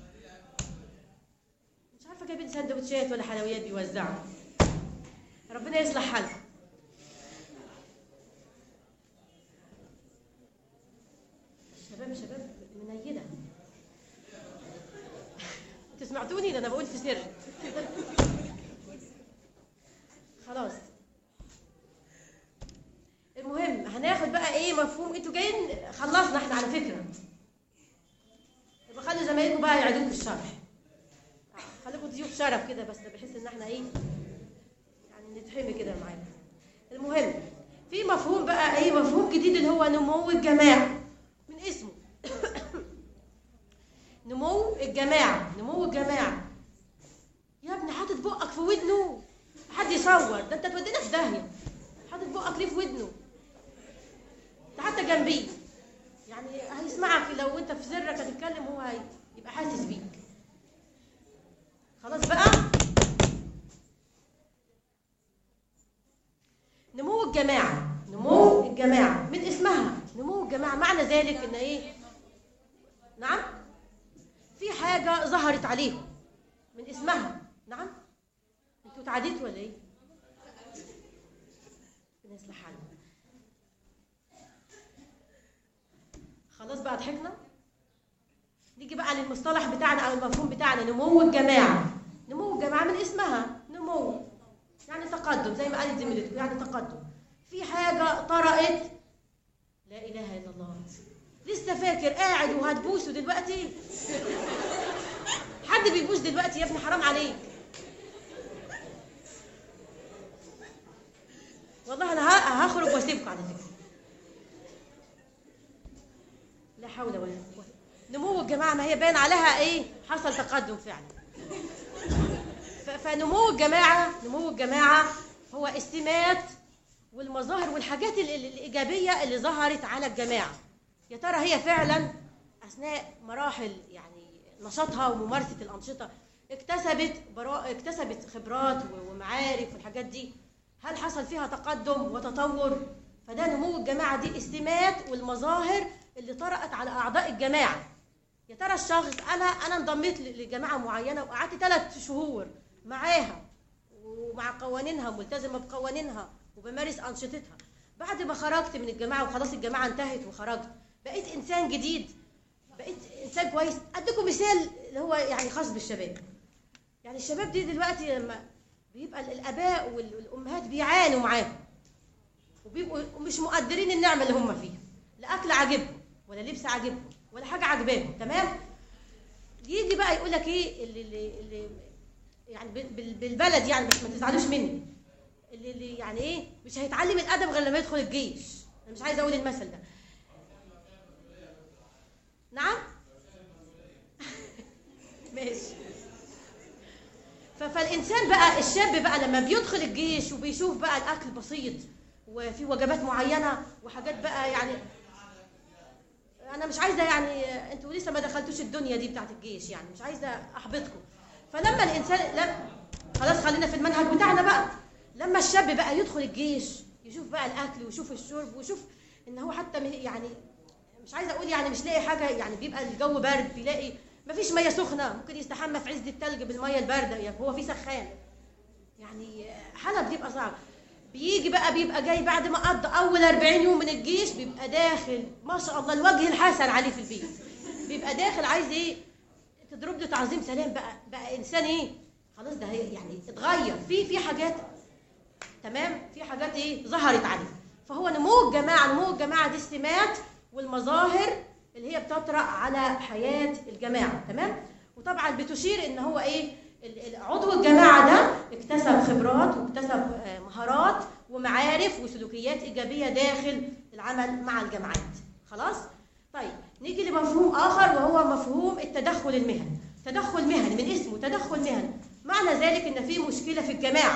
مش عارفه جايبين سندوتشات ولا حلويات بيوزعوا. ربنا يصلح حالكم. شباب منيله. انتوا سمعتوني؟ ده انا بقول في سر. خلاص. المهم هناخد بقى ايه مفهوم. انتوا جايين خلصنا احنا على فكره. يبقى خلوا زمايلكم بقى يعيدوا في الشرح. خليكم ضيوف شرف كده، بس بحس ان احنا ايه يعني نتحمي كده معاكم. المهم في مفهوم بقى ايه، مفهوم جديد اللي هو نمو الجماعه من اسمه. نمو الجماعه. يا ابني حاطط بقك في ودنه، حد يصور ده، انت تودينا في داهيه. حاطط بقك ليه في ودنه؟ ده حتى جنبيه يعني هيسمعك، لو انت في سرك هتتكلم هو يبقى حاسس بيك. خلاص بقى. نمو الجماعه من اسمها. نمو الجماعه معنى ذلك ان ايه؟ نعم، في حاجه ظهرت عليهم من اسمها. نعم، انتوا اتعديتوا ولا ايه؟ نصلح حالنا. خلاص بقى ضحكنا. نيجي بقى للمصطلح بتاعنا او المفهوم بتاعنا. نمو الجماعه من اسمها. نمو يعني تقدم، زي ما قالت زميلتكم، يعني تقدم في حاجه طرقت. لا اله الا الله. لسه فاكر قاعد وهتبوسه دلوقتي؟ حد بيبوس دلوقتي يا ابني؟ حرام عليك والله. انا هخرج واسيبكم على فكره. لا حول ولا قوه. نمو الجماعه ما هي باين عليها ايه؟ حصل تقدم فعلا. فنمو الجماعه هو السمات والمظاهر والحاجات الايجابيه اللي ظهرت على الجماعه. يا ترى هي فعلا اثناء مراحل يعني نشاطها وممارسه الانشطه اكتسبت خبرات ومعارف والحاجات دي؟ هل حصل فيها تقدم وتطور؟ فده نمو الجماعه، دي السمات والمظاهر اللي طرأت على اعضاء الجماعه. يا ترى الشخص انا انضميت لجماعه معينه وقعدت 3 شهور معاها ومع قوانينها، ملتزمه بقوانينها وبمارس انشطتها. بعد ما خرجت من الجماعه وخلاص الجماعه انتهت وخرجت، بقيت انسان جديد، بقيت انسان كويس. اديكم مثال اللي هو يعني خاص بالشباب. يعني الشباب دي دلوقتي لما بيبقى الاباء والامهات بيعانوا معاهم وبيبقوا مش مقدرين النعمه اللي هم فيها، لا اكل عاجبهم ولا لبس عاجبهم ولا حاجه عاجباهم، تمام؟ يجي بقى يقول لك ايه اللي يعني بالبلد يعني، بس ما تزعلوش مني، اللي يعني ايه مش هيتعلم الادب غير لما يدخل الجيش. انا مش عايزه اقول المثل ده. نعم ماشي. فالانسان بقى الشاب بقى لما بيدخل الجيش وبيشوف بقى الاكل بسيط وفي وجبات معينه وحاجات بقى، يعني انا مش عايزه يعني انتوا لسه ما دخلتوش الدنيا دي بتاعت الجيش، يعني مش عايزه احبطكم. فلما الانسان خلاص خلينا في المنهج بتاعنا بقى. لما الشاب بقى يدخل الجيش يشوف بقى الاكل ويشوف الشرب ويشوف ان هو حتى يعني مش عايزه اقول يعني مش لاقي حاجه، يعني بيبقى الجو برد، بيلاقي مفيش ميه سخنه، ممكن يستحمى في عز التلج بالميه البارده، يعني هو في سخان، يعني حاله بتبقى صعبه. بيجي بقى بيبقى جاي بعد ما قضى اول 40 يوم من الجيش، بيبقى داخل ما شاء الله الوجه الحسن عليه في البيت، بيبقى داخل عايز ايه؟ تضرب له تعظيم سلام. بقى انسان ايه؟ خلاص ده يعني اتغير في حاجات، تمام؟ في حاجات ايه ظهرت عليه. فهو نمو الجماعه دي السمات والمظاهر اللي هي بتطرأ على حياه الجماعه، تمام؟ وطبعا بتشير ان هو ايه؟ عضو الجماعه ده اكتسب خبرات واكتسب مهارات ومعارف وسلوكيات ايجابيه داخل العمل مع الجماعات. خلاص؟ طيب نيجي لمفهوم اخر وهو مفهوم التدخل المهني. تدخل مهني من اسمه، تدخل مهني، معنى ذلك ان في مشكله في الجماعه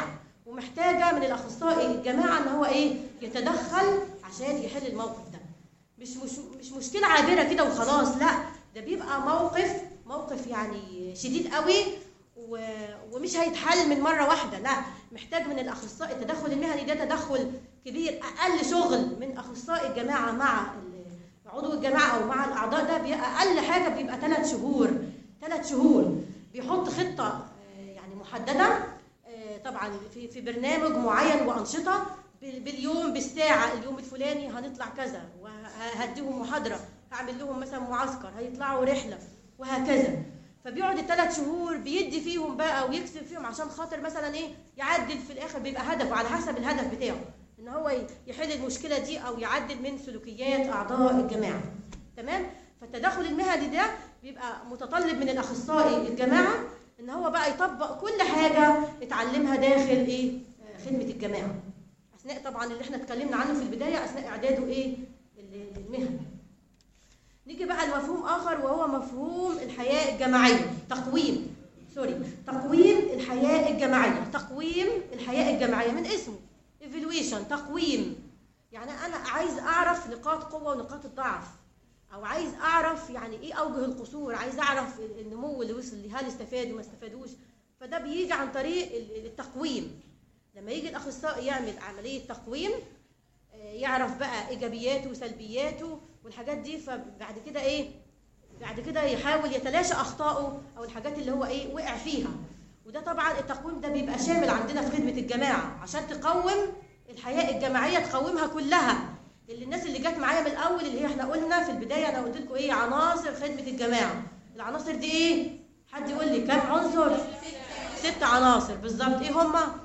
ومحتاجه من الاخصائي الجماعه ان هو ايه يتدخل عشان يحل الموقف ده. مش مشكله عابره كده وخلاص، لا، ده بيبقى موقف يعني شديد قوي ومش هيتحل من مره واحده، لا، محتاج من الاخصائي التدخل المهني ده تدخل كبير. اقل شغل من اخصائي الجماعه مع عضو الجماعه او مع الاعضاء ده اقل حاجه بيبقى 3 شهور. 3 شهور بيحط خطه يعني محدده طبعا في برنامج معين وانشطه باليوم بالساعه، اليوم الفلاني هنطلع كذا وهديهم محاضره، هعمل لهم مثلا معسكر، هيطلعوا رحله وهكذا. فبيقعد ال3 شهور بيدي فيهم بقى ويكسب فيهم عشان خاطر مثلا ايه يعدل في الاخر، بيبقى هدفه على حسب الهدف بتاعه ان هو يحل المشكله دي او يعدل من سلوكيات اعضاء الجماعه. تمام؟ فالتدخل المهني ده بيبقى متطلب من الاخصائي الجماعه ان هو بقى يطبق كل حاجه اتعلمها داخل ايه خدمه الجماعه اثناء طبعا اللي احنا اتكلمنا عنه في البدايه اثناء اعداده ايه المهني. نيجي بقى لمفهوم اخر وهو مفهوم الحياه الجماعيه. تقويم الحياه الجماعيه. تقويم الحياه الجماعيه من اسمه evaluation، تقويم. يعني انا عايز اعرف نقاط قوه ونقاط الضعف، او عايز اعرف يعني ايه اوجه القصور، عايز اعرف النمو اللي وصل ليه، هل استفادوا ما استفادوش. فده بيجي عن طريق التقويم. لما يجي الاخصائي يعمل عمليه تقويم يعرف بقى ايجابياته وسلبياته والحاجات دي، فبعد كده ايه بعد كده يحاول يتلاشى اخطائه او الحاجات اللي هو ايه وقع فيها. وده طبعا التقويم ده بيبقى شامل عندنا في خدمه الجماعه. عشان تقوم الحياه الجماعيه تقومها كلها. اللي الناس اللي جت معايا من الاول اللي هي احنا قلنا في البدايه، انا قلت لكم ايه عناصر خدمه الجماعه. العناصر دي ايه؟ حد يقول لي كام عنصر؟ 6 عناصر بالظبط. ايه هما؟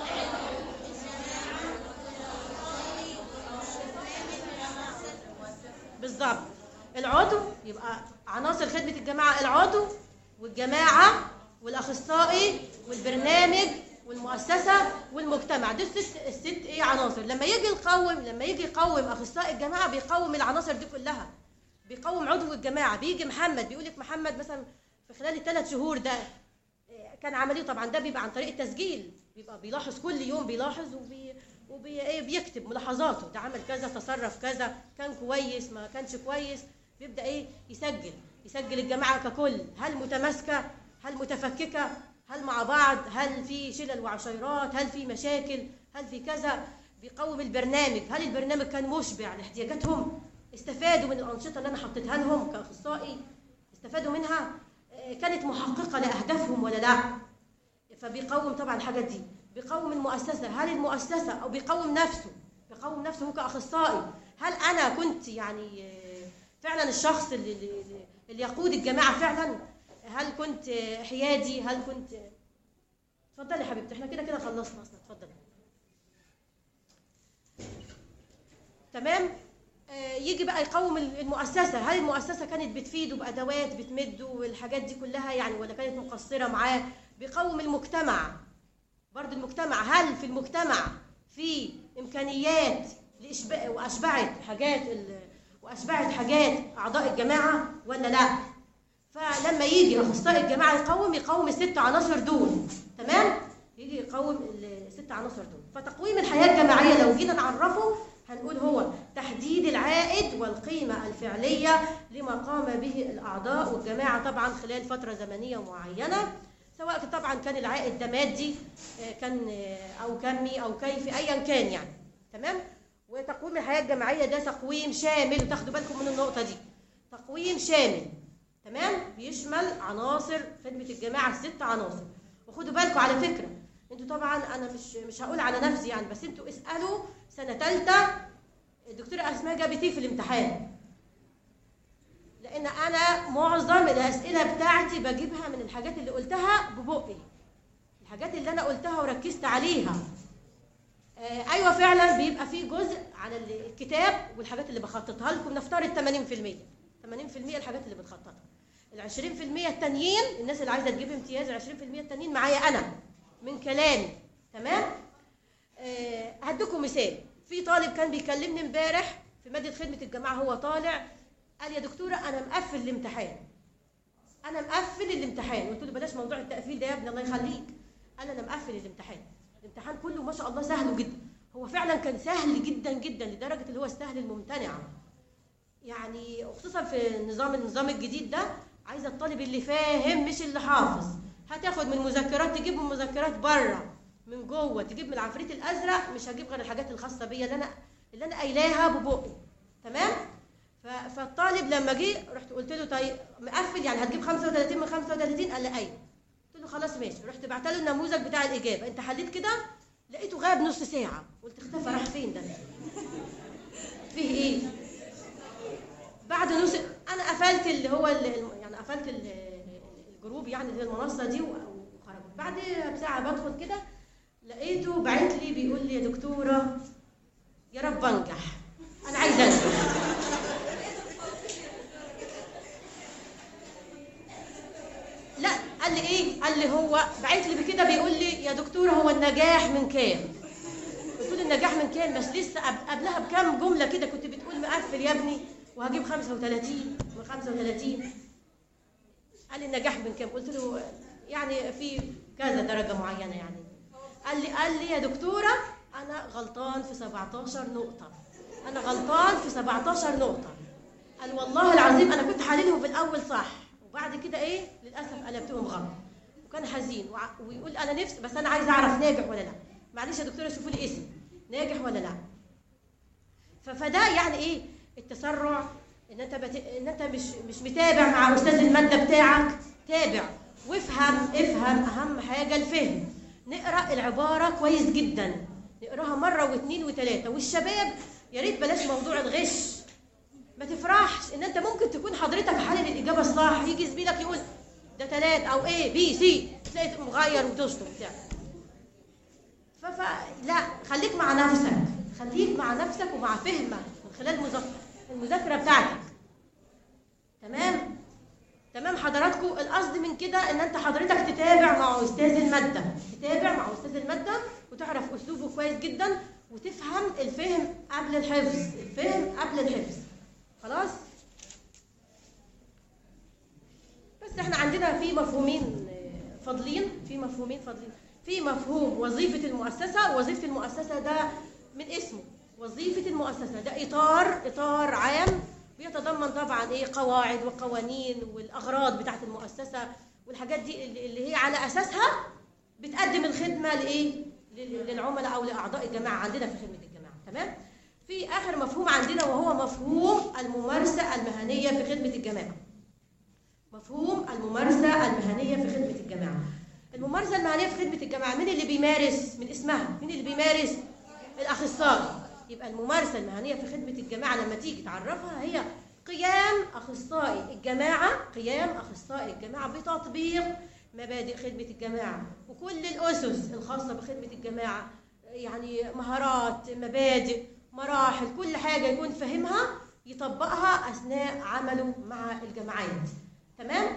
بالظبط. العضو، يبقى عناصر خدمه الجماعه العضو والجماعه والاخصائي والبرنامج والمؤسسه والمجتمع. دول الست ايه عناصر. لما يجي يقوم اخصائي الجماعه بيقوم العناصر دي كلها. بيقوم عضو الجماعه. بيجي محمد بيقول لك محمد مثلا في خلال ال3 شهور ده كان عمليه. طبعا ده بيبقى عن طريق التسجيل، بيبقى بيلاحظ كل يوم، بيلاحظ بيكتب ملاحظاته، ده عمل كذا، تصرف كذا، كان كويس، ما كانش كويس. بيبدا ايه يسجل الجماعه ككل، هل متماسكه، هل متفككه، هل مع بعض، هل في شلل وعشيرات، هل في مشاكل، هل في كذا. بيقوم البرنامج، هل البرنامج كان مشبع لاحتياجاتهم، استفادوا من الانشطه اللي انا حطيتها لهم كاخصائي، استفادوا منها، كانت محققه لاهدافهم ولا لا. فبيقوم طبعا الحاجات دي. بيقوم المؤسسه، هل المؤسسه او بيقوم نفسه هو كاخصائي، هل انا كنت يعني فعلا الشخص اللي يقود الجماعه فعلا، هل كنت حيادي، هل كنت. اتفضلي يا حبيبتي، احنا كده خلصنا اصلا. اتفضلي. تمام. يجي بقى يقوم المؤسسه، هل المؤسسه كانت بتفيده بادوات بتمده والحاجات دي كلها يعني، ولا كانت مقصره معاه. بيقوم المجتمع برضه. المجتمع، هل في المجتمع في امكانيات واشبعت حاجات اعضاء الجماعه ولا لا. فلما يجي اخصائي الجماعه يقوم ال6 عناصر دول. تمام. يجي يقوم ال6 عناصر دول. فتقويم الحياه الجماعيه لو جينا نعرفه هنقول هو تحديد العائد والقيمه الفعليه لما قام به الاعضاء والجماعه طبعا خلال فتره زمنيه معينه، سواء طبعا كان العائد ده مادي كان او كمي او كيفي ايا كان يعني. تمام. وتقويم الحياه الجماعيه ده تقويم شامل، وتاخدوا بالكم من النقطه دي. تقويم شامل. تمام. بيشمل عناصر خدمه الجماعه 6 عناصر. وخدوا بالكم على فكره، انتوا طبعا انا مش هقول على نفسي يعني، بس انتوا اسالوا سنه ثالثه الدكتوره اسماء جابت ايه في الامتحان، لان انا معظم الاسئله بتاعتي بجيبها من الحاجات اللي قلتها ببقي، الحاجات اللي انا قلتها وركزت عليها. ايوه فعلا بيبقى في جزء على الكتاب والحاجات اللي بخططها لكم، نفترض 80% الحاجات اللي بتخططها. ال20% التانيين الناس اللي عايزه تجيب امتياز، ال20% التانيين معايا انا من كلامي. تمام. هديكم مثال. في طالب كان بيكلمني امبارح في ماده خدمه الجماعه، هو طالع قال يا دكتوره انا مقفل الامتحان، قلت له بلاش موضوع التقفيل ده يا ابني الله يخليك. قال انا مقفل الامتحان. الامتحان كله ما شاء الله سهل جدا. هو فعلا كان سهل جدا جدا لدرجه اللي هو السهل الممتنع. يعني خصوصا في النظام الجديد ده، عايزه الطالب اللي فاهم مش اللي حافظ. هتاخد من مذكرات، تجيب من مذكرات بره من جوه، تجيب من العفريت الازرق، مش هجيب غير الحاجات الخاصه بيا اللي انا قايلاها ببقي. تمام؟ فالطالب لما جه رحت قلت له طيب مقفل يعني هتجيب 35 من 35؟ قال لي ايوه. قلت له خلاص ماشي. رحت بعت له النموذج بتاع الاجابه، انت حليت كده؟ لقيته غاب نص ساعه. قلت اختفى، راح فين ده؟ فيه ايه؟ بعد نص انا قفلت اللي هو يعني قفلت الجروب يعني اللي هي المنصه دي وخرجت. بعدها بساعه بدخل كده لقيته بعت لي بيقول لي يا دكتوره يا رب انجح، انا عايزه انجح. لا قال لي ايه؟ قال لي هو بعت لي بكده بيقول لي يا دكتوره هو النجاح من كام؟ قلت له النجاح من كام؟ بس لسه قبلها بكام جمله كده كنت بتقول مقفل يا ابني وهجيب 35 من 35. قال لي النجاح من كام؟ قلت له يعني في كذا درجه معينه يعني. قال لي يا دكتوره انا غلطان في 17 نقطه، انا غلطان في 17 نقطه. قال والله العظيم انا كنت حللهم في الاول صح، وبعد كده ايه للاسف قلبتهم غلط. وكان حزين ويقول انا نفسي بس انا عايز اعرف ناجح ولا لا. معلش يا دكتوره شوفوا لي اسم ناجح ولا لا. فده يعني ايه التسرع، ان انت مش متابع مع استاذ الماده بتاعك. تابع وافهم. اهم حاجه الفهم. نقرا العباره كويس جدا، نقراها مره واثنين وثلاثه. والشباب يا ريت بلاش موضوع الغش. ما تفرحش ان انت ممكن تكون حضرتك حلل الاجابه الصح، يجي زميلك يقول ده 3 او A B C، تلاقي مغير وتشطب بتاع. لا خليك مع نفسك، خليك مع نفسك ومع فهمك من خلال المذاكره بتاعتك. تمام حضراتكم؟ القصد من كده ان انت حضرتك تتابع مع استاذ الماده، وتعرف اسلوبه كويس جدا، وتفهم الفهم قبل الحفظ. خلاص؟ بس احنا عندنا في مفهومين فاضلين. في مفهوم وظيفه المؤسسه. وظيفه المؤسسه ده من اسمه وظيفه المؤسسه، ده اطار عام بيتضمن طبعا ايه قواعد وقوانين والاغراض بتاعه المؤسسه والحاجات دي اللي هي على اساسها بتقدم الخدمه للعملاء او لاعضاء الجماعه عندنا في خدمه الجماعه. تمام؟ في اخر مفهوم عندنا وهو مفهوم الممارسه المهنيه في خدمه الجماعه. الممارسه المهنيه في خدمه الجماعه مين اللي بيمارس؟ من اسمها مين اللي بيمارس؟ الاخصائي. يبقى الممارسه المهنيه في خدمه الجماعه لما تيجي تعرفها هي قيام اخصائي الجماعه بتطبيق مبادئ خدمه الجماعه وكل الاسس الخاصه بخدمه الجماعه، يعني مهارات، مبادئ، مراحل، كل حاجه يكون فاهمها يطبقها اثناء عمله مع الجماعات. تمام؟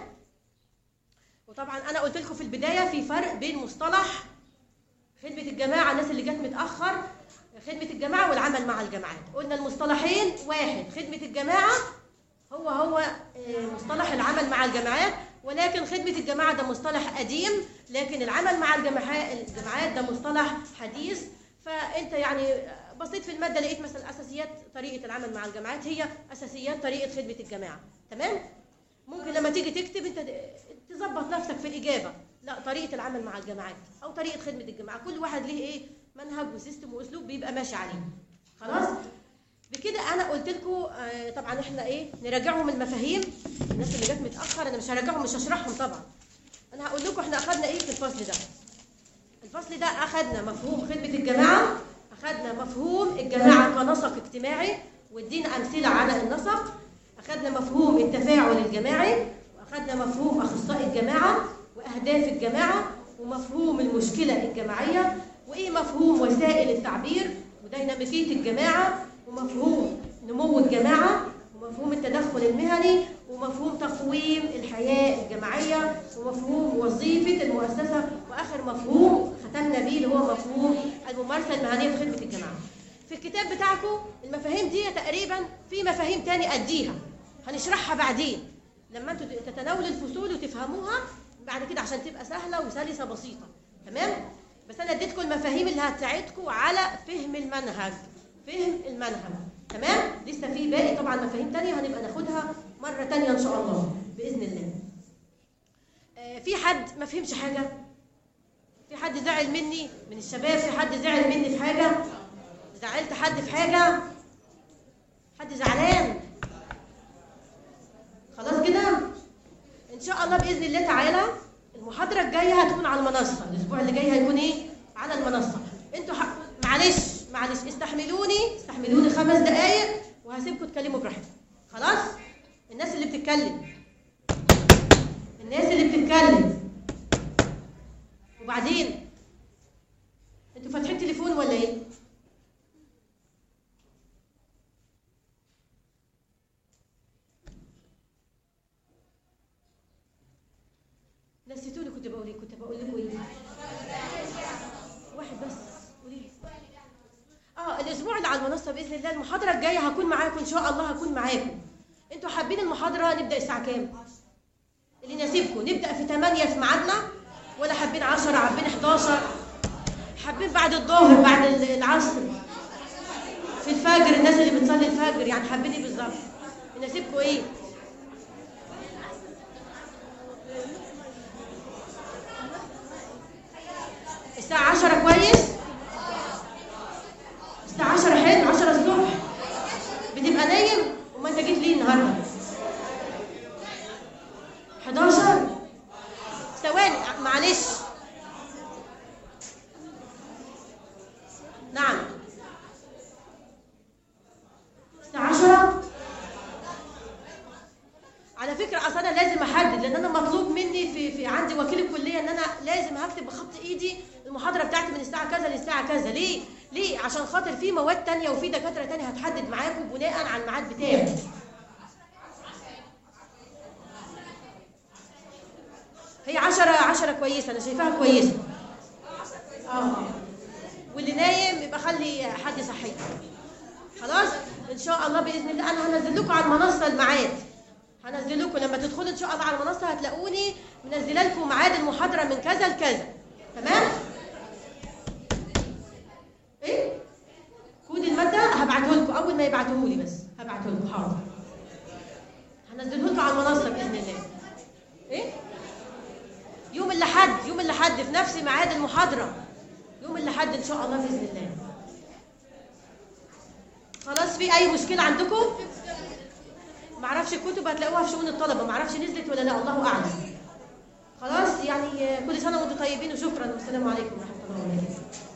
وطبعا انا قلت لكم في البدايه في فرق بين مصطلح خدمه الجماعه، الناس اللي جت متاخر، خدمة الجماعة والعمل مع الجماعات. قلنا المصطلحين واحد، خدمة الجماعة هو مصطلح العمل مع الجماعات، ولكن خدمة الجماعة ده مصطلح قديم، لكن العمل مع الجماعات ده مصطلح حديث. فأنت يعني بصيت في المادة لقيت مثلا أساسيات طريقة العمل مع الجماعات هي أساسيات طريقة خدمة الجماعة. تمام؟ ممكن لما تيجي تكتب أنت تظبط نفسك في الإجابة، لا طريقة العمل مع الجماعات أو طريقة خدمة الجماعة، كل واحد ليه إيه منهج وسيستم واسلوب بيبقى ماشي عليه. خلاص؟ بكده انا قلت لكم طبعا احنا ايه نراجعهم المفاهيم. الناس اللي جت متاخر انا مش هراجعهم، مش هشرحهم طبعا. انا هقول لكم احنا اخذنا ايه في الفصل ده. الفصل ده اخذنا مفهوم خدمه الجماعه، اخذنا مفهوم الجماعه كنسق اجتماعي وادينا امثله على النسق، اخذنا مفهوم التفاعل الجماعي، واخذنا مفهوم اخصائي الجماعه واهداف الجماعه، ومفهوم المشكله الجماعيه، وايه مفهوم وسائل التعبير وديناميكيه الجماعه، ومفهوم نمو الجماعه، ومفهوم التدخل المهني، ومفهوم تقويم الحياه الجماعيه، ومفهوم وظيفه المؤسسه، واخر مفهوم ختمنا بيه اللي هو مفهوم الممارسه المهنيه في خدمه الجماعه. في الكتاب بتاعكم المفاهيم دي تقريبا في مفاهيم تاني قديها هنشرحها بعدين لما انتوا تتناولوا الفصول وتفهموها بعد كده عشان تبقى سهله وسلسه بسيطه. تمام؟ بس انا اديتكم المفاهيم اللي هتساعدكم على فهم المنهج. فهم المنهج تمام. لسه في باقي طبعا مفاهيم تانية هنبقى ناخدها مرة تانية ان شاء الله باذن الله. في حد ما فهمش حاجة؟ في حد زعل مني من الشباب؟ في حد زعل مني في حاجة؟ زعلت حد في حاجة؟ حد زعلان؟ خلاص كده ان شاء الله باذن الله تعالى. المحاضرة الجاية هتكون على المنصة، الاسبوع اللي جاي هيكون ايه؟ على المنصة. انتوا معلش استحملوني 5 دقايق وهسيبكم تكلموا براحتكم. خلاص؟ الناس اللي بتتكلم وبعدين انتوا فاتحين تليفون ولا ايه؟ نسيتوني. كنت بقول لكم ايه؟ واحد بس قولي لي. الاسبوع اللي على المنصه باذن الله المحاضره الجايه هكون معاكم ان شاء الله. هكون معاكم. انتوا حابين المحاضره نبدا الساعه كام؟ اللي يناسبكم. نبدا في 8 في ميعادنا ولا حابين 10؟ حابين 11؟ حابين بعد الظهر بعد العصر في الفجر؟ الناس اللي بتصلي الفجر يعني حابين ايه بالظبط؟ يناسبكم ايه؟ الساعة 10 كويس؟ الساعة 10 حلو. 10 الصبح بتبقى نايم وما انت جيت ليه النهارده؟ 11 ثواني معلش. نعم الساعة 10. على فكرة اصل انا لازم احدد لان انا مطلوب مني في عندي وكيل الكلية ان انا لازم هكتب بخط ايدي المحاضرة بتاعتي من الساعة كذا للساعة كذا. ليه؟ عشان خاطر في مواد تانية وفي دكاترة تانية هتحدد معاكم بناء على الميعاد بتاعي. هي 10 كويسة. انا شايفاها كويسة. واللي نايم يبقى خلي حد يصحيه. خلاص ان شاء الله باذن الله. انا هنزل لكم على المنصة الميعاد. هنزل لكم لما تدخلوا ان شاء الله على المنصة هتلاقوني منزله لكم ميعاد المحاضرة من كذا لكذا. تمام؟ ايه؟ كود المادة هبعته لكم اول ما يبعتوه لي. بس هبعته لكم حاضر. هنزله لكم على المنصة باذن الله. ايه؟ يوم الاحد في نفس ميعاد المحاضرة. يوم الاحد ان شاء الله باذن الله. خلاص في اي مشكلة عندكم؟ معرفش الكتب هتلاقوها في شؤون الطلبة. معرفش نزلت ولا لا الله اعلم. خلاص يعني كل سنة وانتم طيبين وشكرا والسلام عليكم ورحمة الله وبركاته.